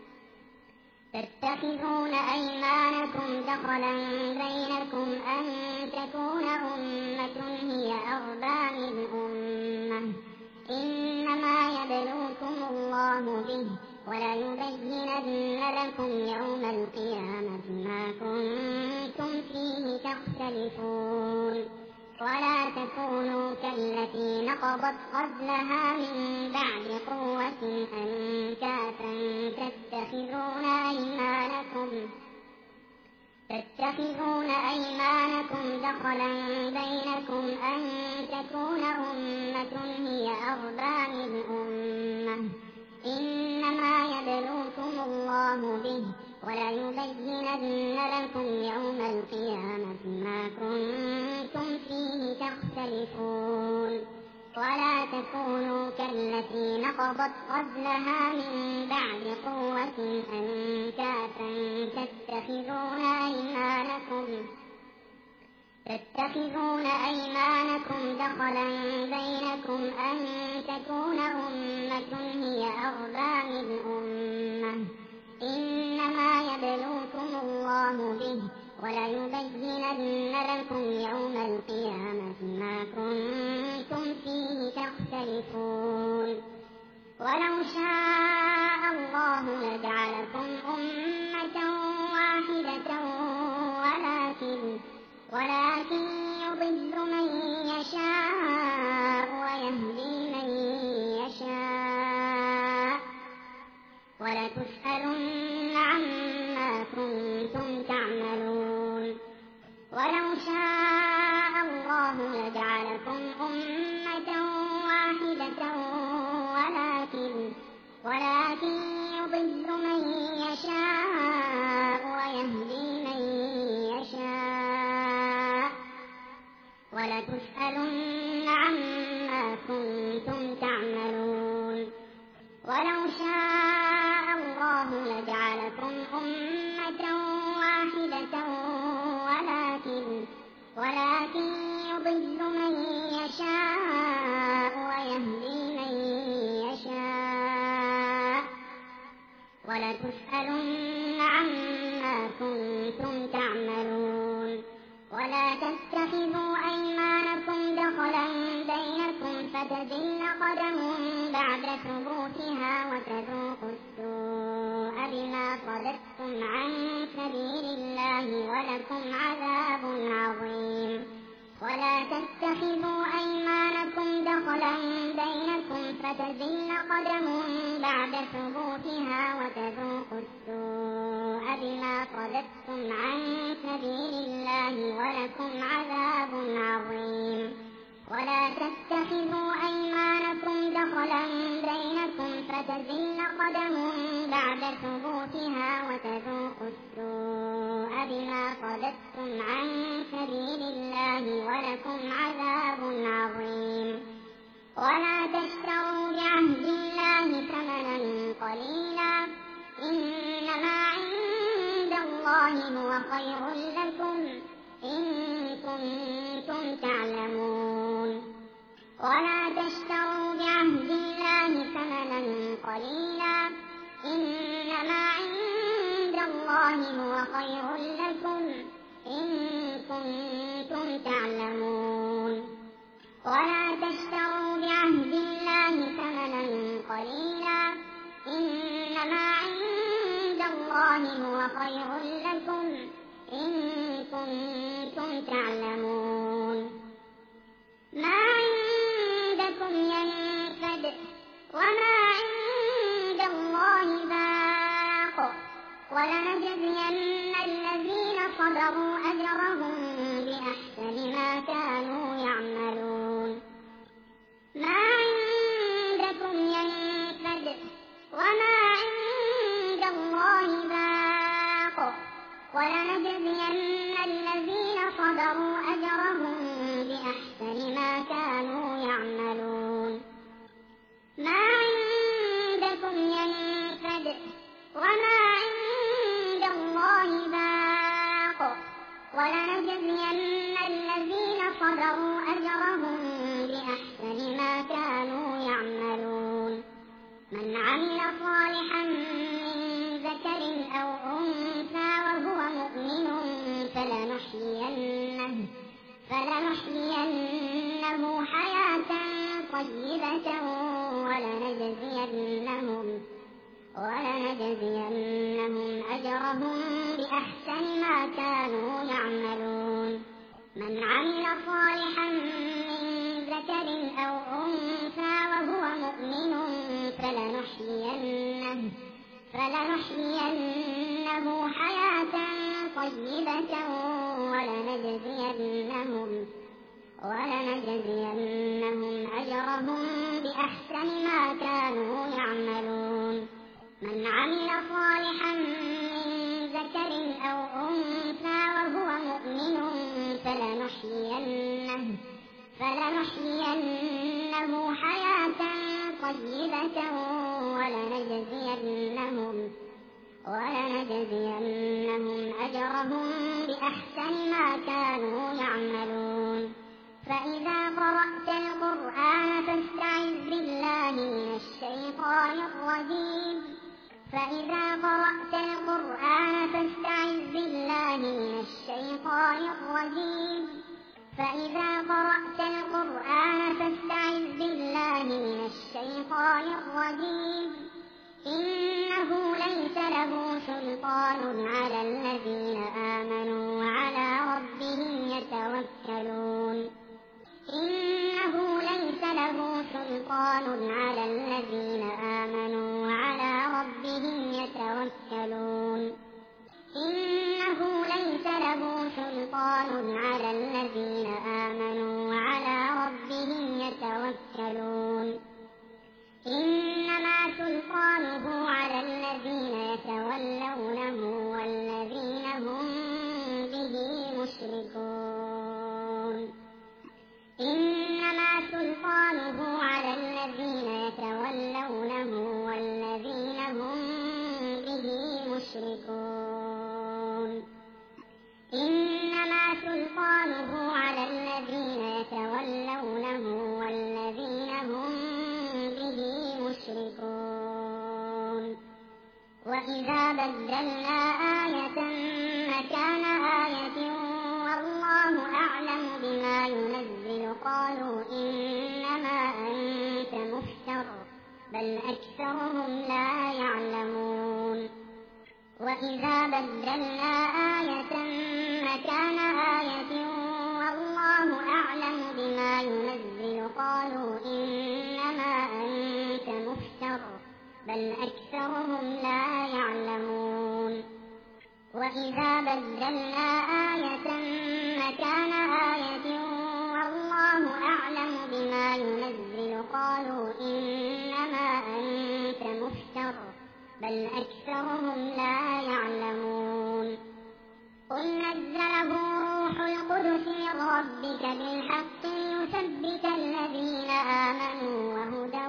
تتخذون أيمانكم دخلا بينكم أن تكون أمة هي أربى من أمة إنما يبلوكم الله به وليبينن لكم يوم القيامة ما كنتم فيه تختلفون ولا تكونوا كالتي نقضت غزلها من بعد قوة أنكاثا تتخذون أيمانكم تتخذون أيمانكم دخلا بينكم أن تكون أمة هي أربى من أمة إنما يبلوكم الله به وليبينن لكم يوم القيامة ما كنتم فيه تختلفون ولا تكونوا كالتي نقضت غزلها من بعد قوة أنكاثا تتخذون أيمانكم تتخذون أيمانكم دخلا بينكم أن تكون أمة هي أربى من أمة إنما يبلوكم الله به وليبينن لكم يوم القيامة ما كنتم فيه تختلفون ولو شاء الله لجعلكم أمة واحدة ولكن ولكن يضل من يشاء ويهدي من يشاء ولتسألن عما كنتم تعملون ولو شاء الله لجعلكم أمة واحدة ولكن ولكن يضل من يشاء ويهدي من يشاء ولتسألن عما كنتم تعملون ولو شاء الله لجعلكم أمة واحدة ولكن ولكن يضل من يشاء ويهدي من يشاء ولتسألن عما كنتم تعملون ولا تتخذوا أيمانكم دخلا بينكم فتزل قدم بعد ثبوتها وتذوقوا السوء بما صددتم عن سبيل الله ولكم عذاب عظيم ولا تتخذوا أيمانكم دخلا بينكم فتزل قدم بعد ثبوتها وتذوقوا السوء بما صددتم عن سبيل الله ولكم عذاب عظيم ولا تتخذوا أيمانكم دخلا بينكم فتزل قدم بعد ثبوتها وتذوقوا السوء بما صددتم عن سبيل الله ولكم عذاب عظيم. ولا تشتروا بعهد الله ثمنا قليلا إنما عند الله هو خير لكم إن كنتم تعلمون. ولا تشتروا بعهد الله ثمنا قليلا إنما عند الله هو خير لكم إن كنتم تعلمون. ولا تشتروا بعهد الله ثمنا قليلا إنما عند الله هو خير لكم إن كنتم تعلمون. ما عندكم ينفد وما عند الله باق ولنجزين الذين صبروا أجرهم بأحسن ما كانوا يعملون. ما عندكم ينفد وما عند الله باق ولنجزين الذين صبروا أجرهم بأحسن ما كانوا يعملون. ما عندكم ينفد وما عند الله باق ولنجزين الذين صبروا أجرهم بأحسن ما كانوا يعملون. من عمل صالحا من ذكر أو أنثى وهو مؤمن فلنحيينه, فلنحيينه حياة طيبة ولنجزينهم, ولنجزينهم أجرهم بأحسن ما كانوا يعملون. من عمل صالحا من ذكر أو أنثى وهو مؤمن فلنحيينه, فلنحيينه حياة طيبة ولنجزينهم, ولنجزينهم أجرهم بأحسن ما كانوا يعملون. من عمل صالحا من ذكر أو أنثى وهو مؤمن فلنحيينه, فلنحيينه حياة طيبة ولنجزينهم, ولنجزينهم أجرهم بأحسن ما كانوا يعملون. فإذا قرأت القرآن فاستعذ بالله من الشيطان الرجيم. فإذا قرأت القرآن فاستعذ بالله من الشيطان الرجيم. فإذا قرأت القرآن فاستعذ بالله من الشيطان الرجيم. إنه ليس له سلطان على الذين آمنوا وعلى ربهم يتوكلون. إنه ليس له سلطان على الذين آمنوا وعلى ربهم يتوكلون. إنه ليس له سلطان على الذين آمنوا وعلى ربهم يتوكلون. إنما سلطانه على الذين يتولونه والذين هم به مشركون. إنما سلطانه على الذين يتولونه والذين هم به مشركون. إنما سلطانه على الذين يتولونه والذين هم به مشركون. وإذا بدلنا آية مكان آية والله أعلم بما ينزل قالوا إنما أنت مفتر بل أكثرهم لا يعلمون. وإذا بدلنا آية مكان آية والله أعلم بما ينزل قالوا إنما أنت مفتر بل أكثرهم لا يعلمون. وإذا بدلنا آية مكان آية والله أعلم ما ينزل قالوا إنما أنت مفتر بل أكثرهم لا يعلمون قل نزله روح القدس من ربك بالحق ليثبت الذين آمنوا وهدى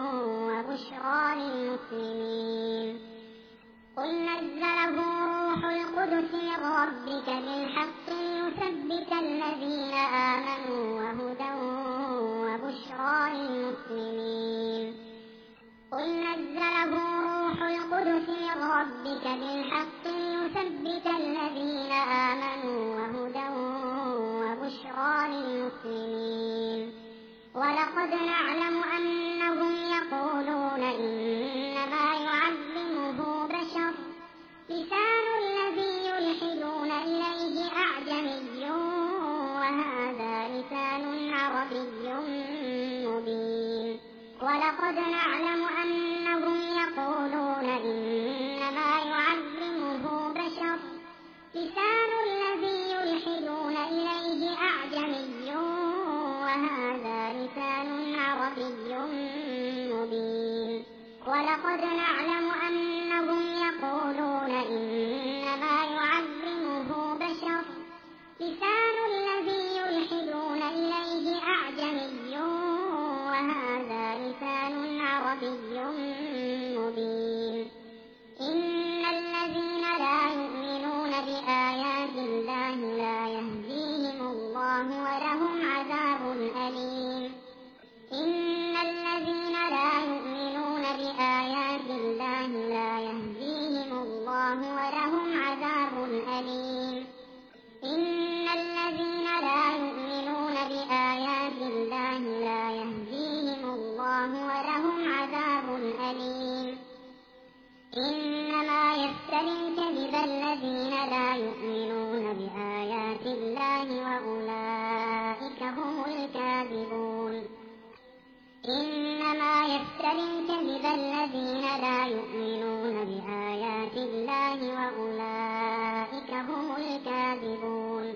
وبشرى للمسلمين قل نزله روح القدس من ربك بالحق ليثبت الذين آمنوا وهدى وبشرى للمسلمين قل نزله روح القدس من ربك بالحق ليثبت الذين آمنوا وهدى وبشرى للمسلمين ولقد نعلم أنهم يقولون إنما يعلمه بشر لسان الذي يلحدون إليه أعجمي وهذا لسان عربي مبين ولقد نعلم أنهم يقولون إنما يعلمه بشر لسان الذي يلحدون إليه أعجمي وهذا لسان عربي مبين ولقد نعلم أنهم يقولون إنما يعلمه بشر لسان الذي يلحدون إليه أعجمي وهذا لسان عربي مبين إن الذين لا يؤمنون بآيات الله لا يهديهم الله ولهم عذاب أليم إن الذين لا يؤمنون بآيات الله لا يهديهم الله ولهم عذاب أليم إن الذين لا يؤمنون بآيات الله لا يهديهم الله ولهم عذاب أليم إنما يفتري الكذب الذين لا يؤمنون بآيات الله وأولئك هم الكاذبون إنما يفتري الكذب الذين لا يؤمنون بآيات الله وأولئك هم الكاذبون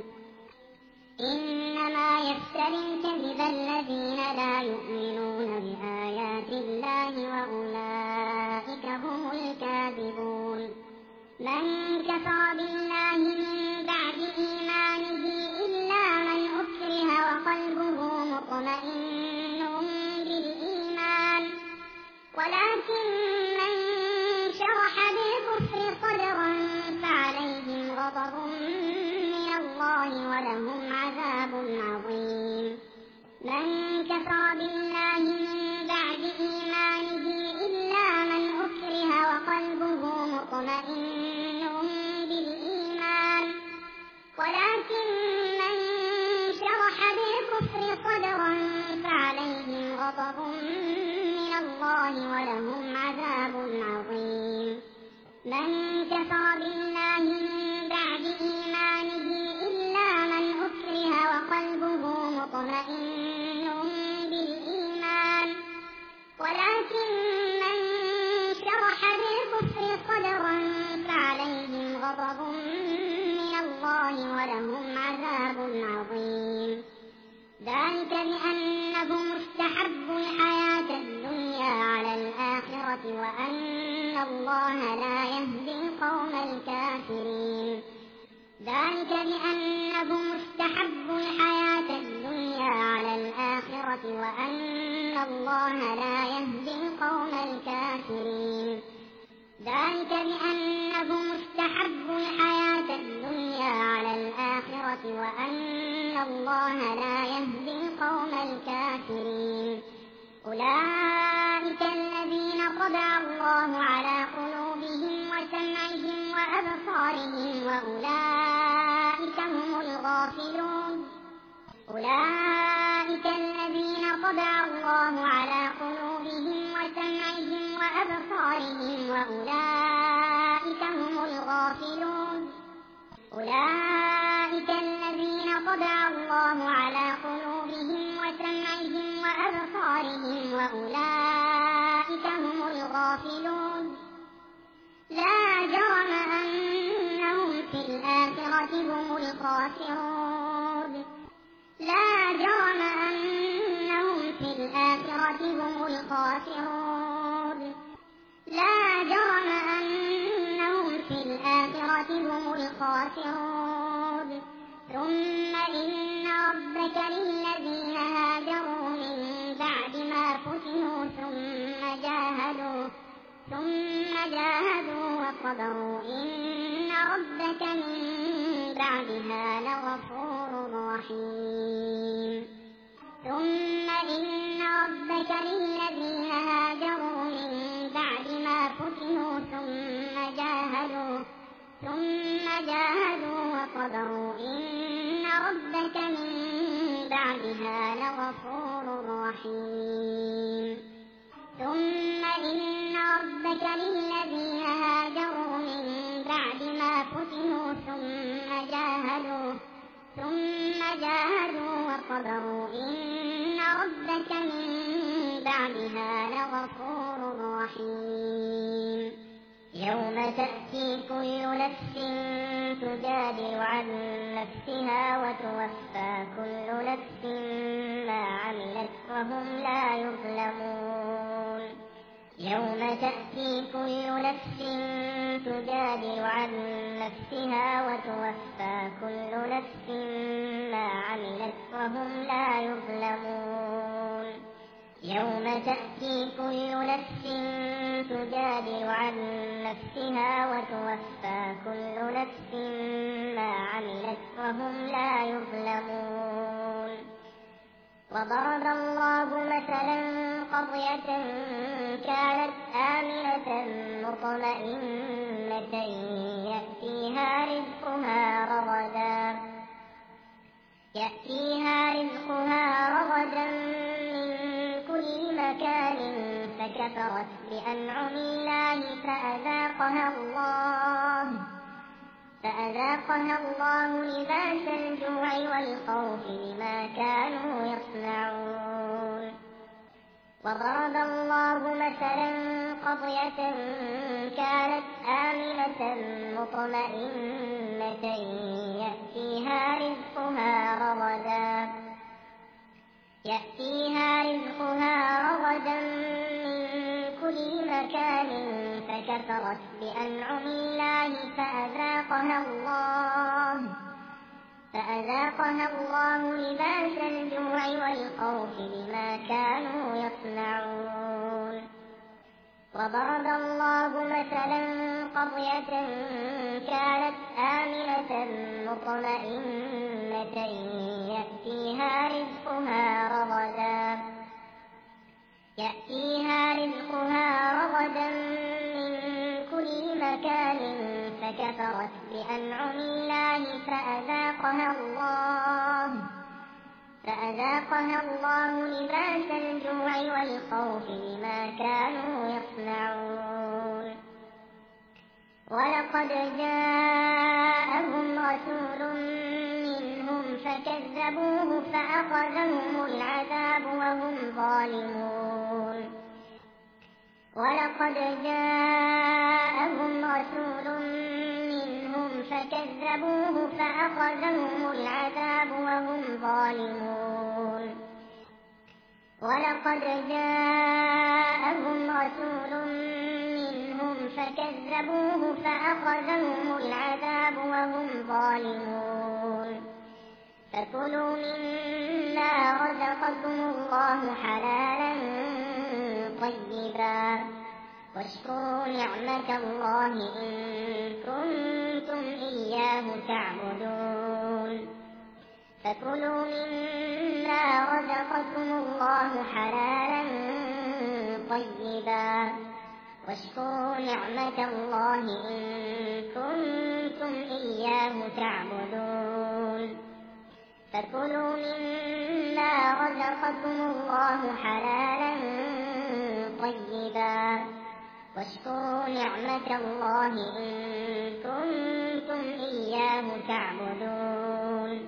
إنما يفتري الكذب الذين لا يؤمنون بآيات الله وأولئك هم الكاذبون من كفر بالله من بعد إيمانه إلا من أكره وقلبه مطمئن بالإيمان ولكن من شرح بالكفر صدرا فعليهم غضب من الله ولهم عذاب عظيم من كفر بالله من بعد إيمانه إلا من أكره وقلبه مطمئن بالإيمان ولكن من شرح بالكفر صدرا فعليهم غضب من الله ولهم عذاب عظيم من كفر بالله من بعد إيمانه إلا من أكره وقلبه مطمئن بالإيمان ولكن من شرح بالكفر صدرا فعليهم غضب من الله ولهم عذاب عظيم ذلك بأنهم استحبوا الحياة الدنيا على الآخرة وأن الله لا يهدي القوم الكافرين ذلك بأنهم استحبوا الحياة الدنيا على الآخرة وأن الله لا يهدي القوم الكافرين ذلك بأنهم استحبوا الحياة الدنيا على الآخرة وأن الله لا يهدي القوم الكافرين أولئك الذين طبع الله على قلوبهم وسمعهم وأبصارهم وأولئك هم الغافلون أولئك الذين طبع الله على قلوبهم وسمعهم وأبصارهم وأولئك هم الغافلون أولئك الذين طبع الله على قلوبهم وسمعهم وأبصارهم وأولئك هم الغافلون لا جرم أنهم في الآخرة هم الخاسرون لا جرم أنهم في الآخرة هم الخاسرون لا جرم أنهم في الآخرة هم الخاسرون ثم إن ربك للذين هاجروا من بعد ما فتنوا ثم جاهدوا ثم جاهدوا وصبروا إن ربك من بعدها لغفور رحيم ثم إن ربك للذين هاجروا من بعد ما فتنوا ثم جاهدوا ثم جاهدوا وصبروا إن ربك من بعدها لغفور رحيم ثم إن ربك للذين هاجروا من بعد ما فتنوا ثم جاهدوا ثم جاهدوا وصبروا إن ربك من بعدها لغفور رحيم يوم تأتي كل نفس تجادل عن نفسها وتوفى كل نفس ما عملت وهم لا يظلمون يوم تأتي كل نفس تجادل عن نفسها وتوفى كل نفس ما عملت وهم لا يظلمون يوم تأتي كل نفس تجادل عن نفسها وتوفى كل نفس ما عملت وهم لا يظلمون وضرب الله مثلا قرية كانت آمنة مطمئنة يأتيها رزقها رغدا يأتيها رزقها رغدا من كل مكان فكفرت بأنعم الله فأذاقها الله فأذاقها الله لباس الجوع والخوف بما كانوا يصنعون وضرب الله مثلا قرية كانت آمنة مطمئنة يأتيها رزقها رغدا يأتيها رزقها رغدا من كل مكان فكفرت بأنعم الله فأذاقها الله فأذاقها الله لباس الجوع والخوف بما كانوا يصنعون وضرب الله مثلا قرية كانت آمنة مطمئنة يأتيها رزقها رغدا يأتيها رزقها رغدا من كل مكان فكفرت بأنعم الله فأذاقها الله فأذاقها الله لباس الجوع والخوف بما كانوا يصنعون ولقد جاءهم رسول منهم فكذبوه فأخذهم العذاب وهم ظالمون ولقد جاءهم رسول منهم فكذبوه فأخذهم العذاب وهم ظالمون ولقد جاءهم رسول منهم فكذبوه فأخذهم العذاب وهم ظالمون فكلوا مما رزقكم الله حلالا طيبا واشكروا نعمة الله إن كنتم إياه تعبدون فكلوا مما رزقكم الله حلالا طيبا واشكروا نعمة الله إن كنتم إياه تعبدون فكلوا مما رزقكم الله حلالا طيبا واشكروا نعمة الله إن كنتم إياه تعبدون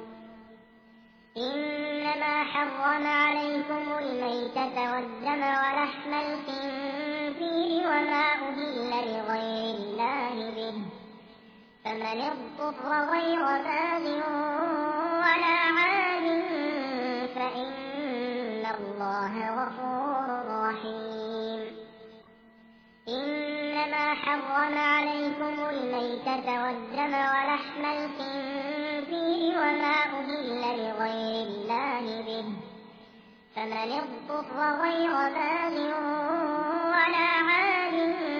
إنما حرم عليكم الميتة والدم ولحم الخنزير وما أهل لغير الله به فمن اضطر غير باغ ولا عاد فإن الله الله غفور رحيم إنما حرم عليكم الميتة والدم ولحم الخنزير وما أهل لغير الله به فمن اضطر غير باغ ولا عاد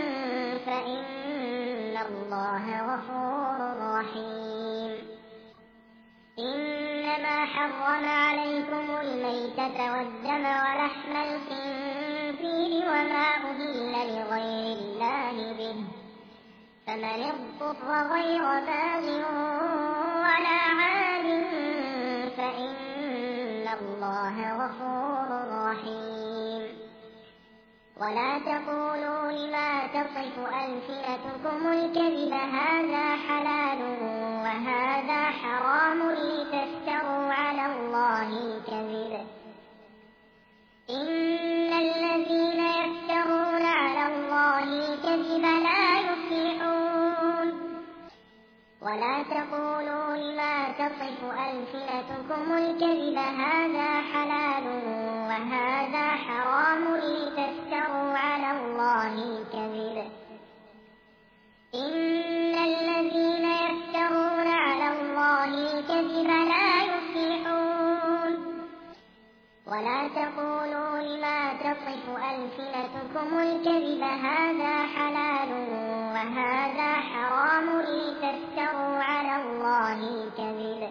فإن الله غفور رحيم إنما حرم عليكم الميتة والدم ولحم الخنزير وما أهل لغير الله به فمن اضطر غير باغ ولا عاد فإن الله غفور رحيم ولا تقولوا لما تصف ألسنتكم الكذب هذا حلال وهذا حرام لتفتروا على الله الكذب إن الذين يفترون على الله الكذب لا يفلحون ولا تقولوا لما تصف ألسنتكم الكذب هذا حلال وهذا حرام لتفتروا على الله الكذب إن الذين يفترون على الله الكذب لا يفلحون ولا تقولوا لما تصف ألسنتكم الكذب هذا حلال وهذا حرام لتفتروا على الله الكذب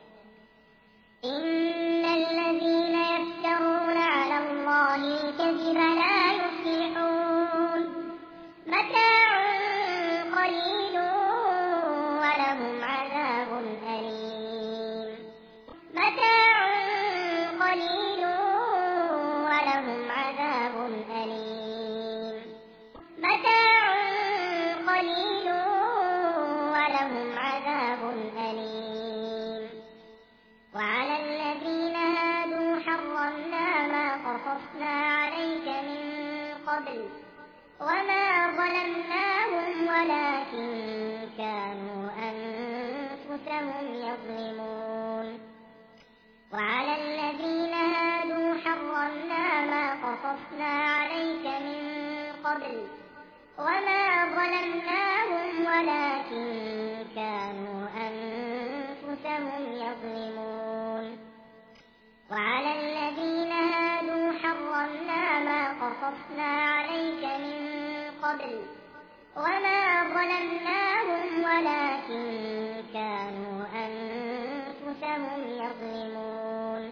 إن الذين يفترون على الله الكذب لا يفلحون متاع قليل ولهم عذاب أليم متاع قليل ولهم عذاب أليم متاع قليل ولهم عذاب أليم وعلى الذين هادوا حرمنا ما قصصنا عليك من قبل وما ظلمناهم ولكن كانوا أنفسهم يظلمون وعلى الذين هادوا حرمنا ما قصصنا عليك من قبل وما ظلمناهم ولكن كانوا أنفسهم يظلمون وعلى الذين هادوا حرمنا ما قصصنا عليك من قبل وما ظلمناهم ولكن كانوا أنفسهم يظلمون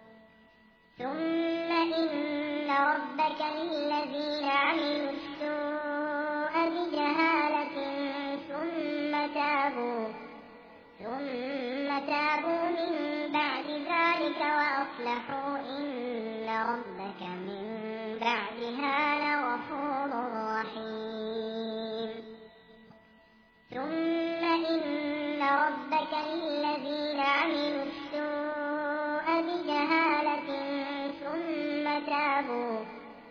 ثم إن ربك للذين عملوا السوء بجهالة ثم تابوا ثم تابوا من بعد ذلك وأصلحوا إن ربك من بعدها لغفور رحيم ثم إن ربك للذين عملوا السوء بجهالة ثم تابوا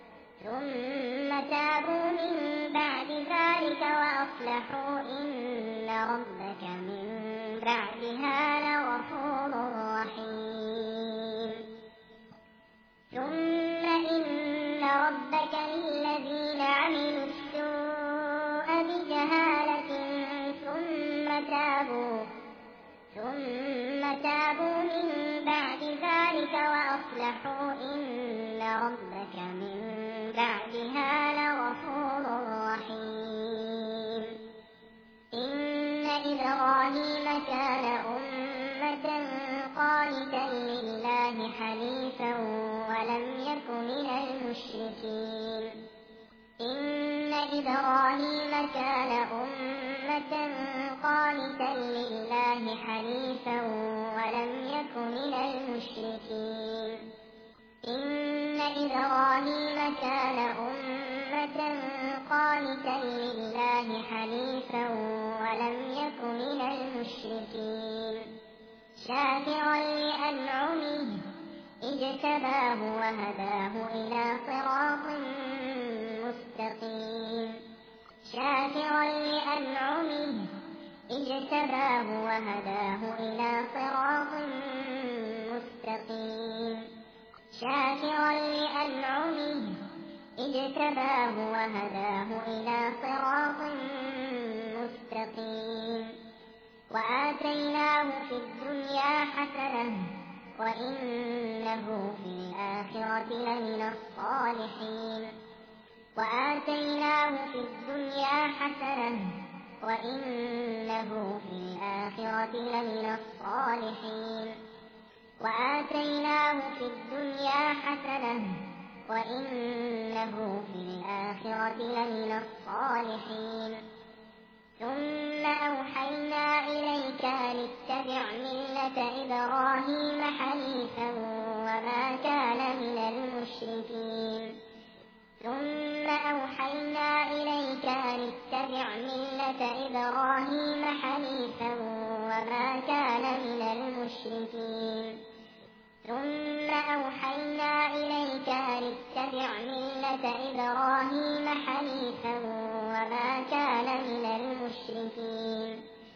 ثم تابوا من بعد ذلك وأصلحوا إن ربك من بعدها لغفور رحيم ثم إن ربك للذين عملوا السوء بجهالة ثم تابوا ثم تابوا من بعد ذلك وأصلحوا إن ربك من بعدها لغفور رحيم إن إبراهيم كان أمة قانتا لله حنيفا ولم يك من المشركين إن إبراهيم كان أمة قانتا لله حنيفا ولم يك من المشركين إن إبراهيم كان أمة قانتا لله حنيفا ولم يك من المشركين شاكرا لأنعمه اجتباه وهداه إلى صراط مستقيم شاكرا لأنعمه اجتباه وهداه إلى صراط مستقيم شاكرا لأنعمه اجتباه وهداه إلى صراط مستقيم وآتيناه في الدنيا حسنة وإنه في الآخرة لمن الصالحين وآتيناه في الدنيا حسنة وإنه في الآخرة لمن الصالحين وآتيناه في الدنيا حسنة وإنه في الآخرة لمن الصالحين ثم أوحينا إليك لاتبع ملة إبراهيم حنيفا وما كان من المشركين ثم أوحينا إليك لاتبع ملة إبراهيم حنيفا وما كان من المشركين ثم أوحينا إليك لاتبع ملة إبراهيم حنيفا وما كان من المشركين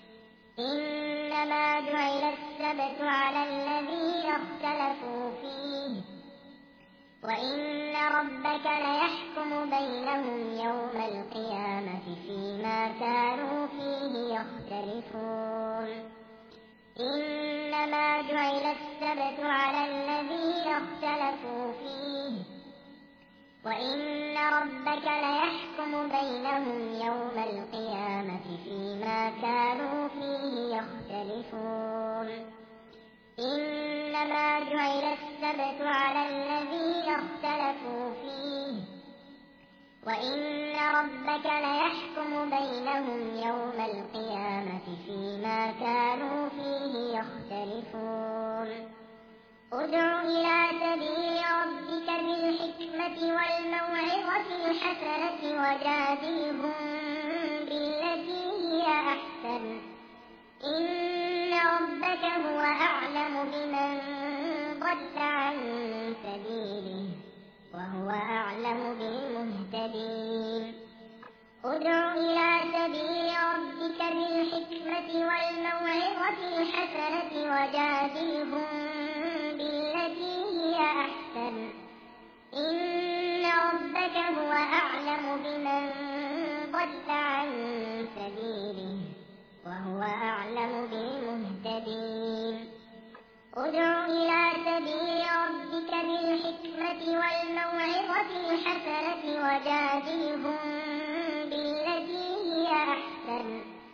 إنما جعل السبت على الذين اختلفوا فيه وإن ربك ليحكم بينهم يوم القيامة فيما كانوا فيه يختلفون إنما جعل السبت على الذين اختلفوا فيه وإن ربك ليحكم بينهم يوم القيامة فيما كانوا فيه يختلفون إنما جعل السبت على الذين اختلفوا فيه وإن ربك ليحكم بينهم يوم القيامة فيما كانوا فيه يختلفون ادع إلى سبيل ربك بالحكمة والموعظة الحسنة وجادلهم بالتي هي أحسن إن ربك هو أعلم بمن ضل عن سبيله وهو أعلم بالمهتدين ادع إلى سبيل ربك بالحكمة والموعظة الحسنة وجادلهم بالتي هي أحسن إن ربك هو أعلم بمن ضل عن سبيله وهو أعلم بالمهتدين ادع إلى سبيل ربك بالحكمة والموعظة الحسنة وجادلهم بالتي هي أحسن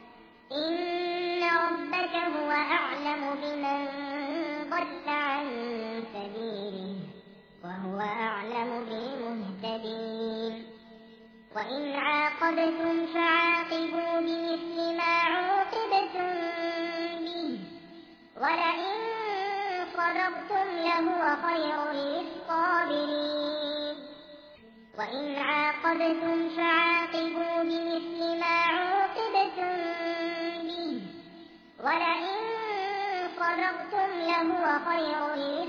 إن ربك هو أعلم بمن ضل عن سبيله وهو أعلم بالمهتدين وإن عاقبتم فعاقبوا بمثل ما عوقبتم به ولئن صبرتم لهو خير للصابرين وإن عاقبتم فعاقبوا بمثل ما عوقبتم به ولئن صبرتم لهو خير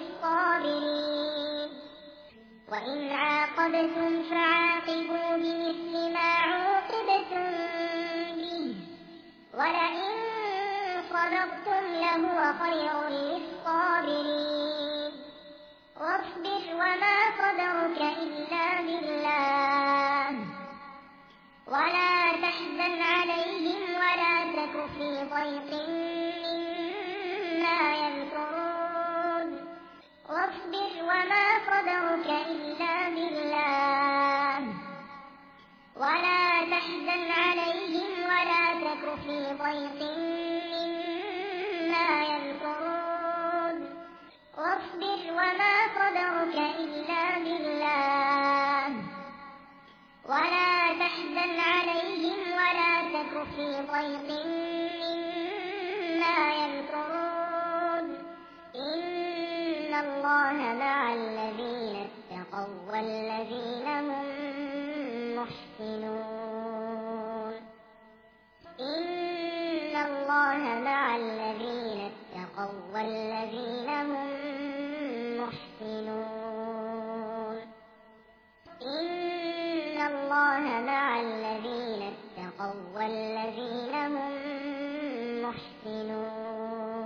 للصابرين وإن عاقبتم فعاقبوا بمثل ما عوقبتم به ولئن صبرتم لهو خير للصابرين واصبر وما صبرك إلا بالله ولا تحزن عليهم ولا تك في ضيق مما يمكرون واصبر وما صبرك إلا بالله ولا تحزن عليهم ولا تك في ضيق مما يمكرون واصبر وما صبرك إلا بالله ولا تحزن عليهم ولا تك في ضيق مما يمكرون إن الله مع الذين اتقوا والذين هم محسنون إن الله مع الذين اتقوا والذين هم محسنون إن الله مع الذين اتقوا والذين هم محسنون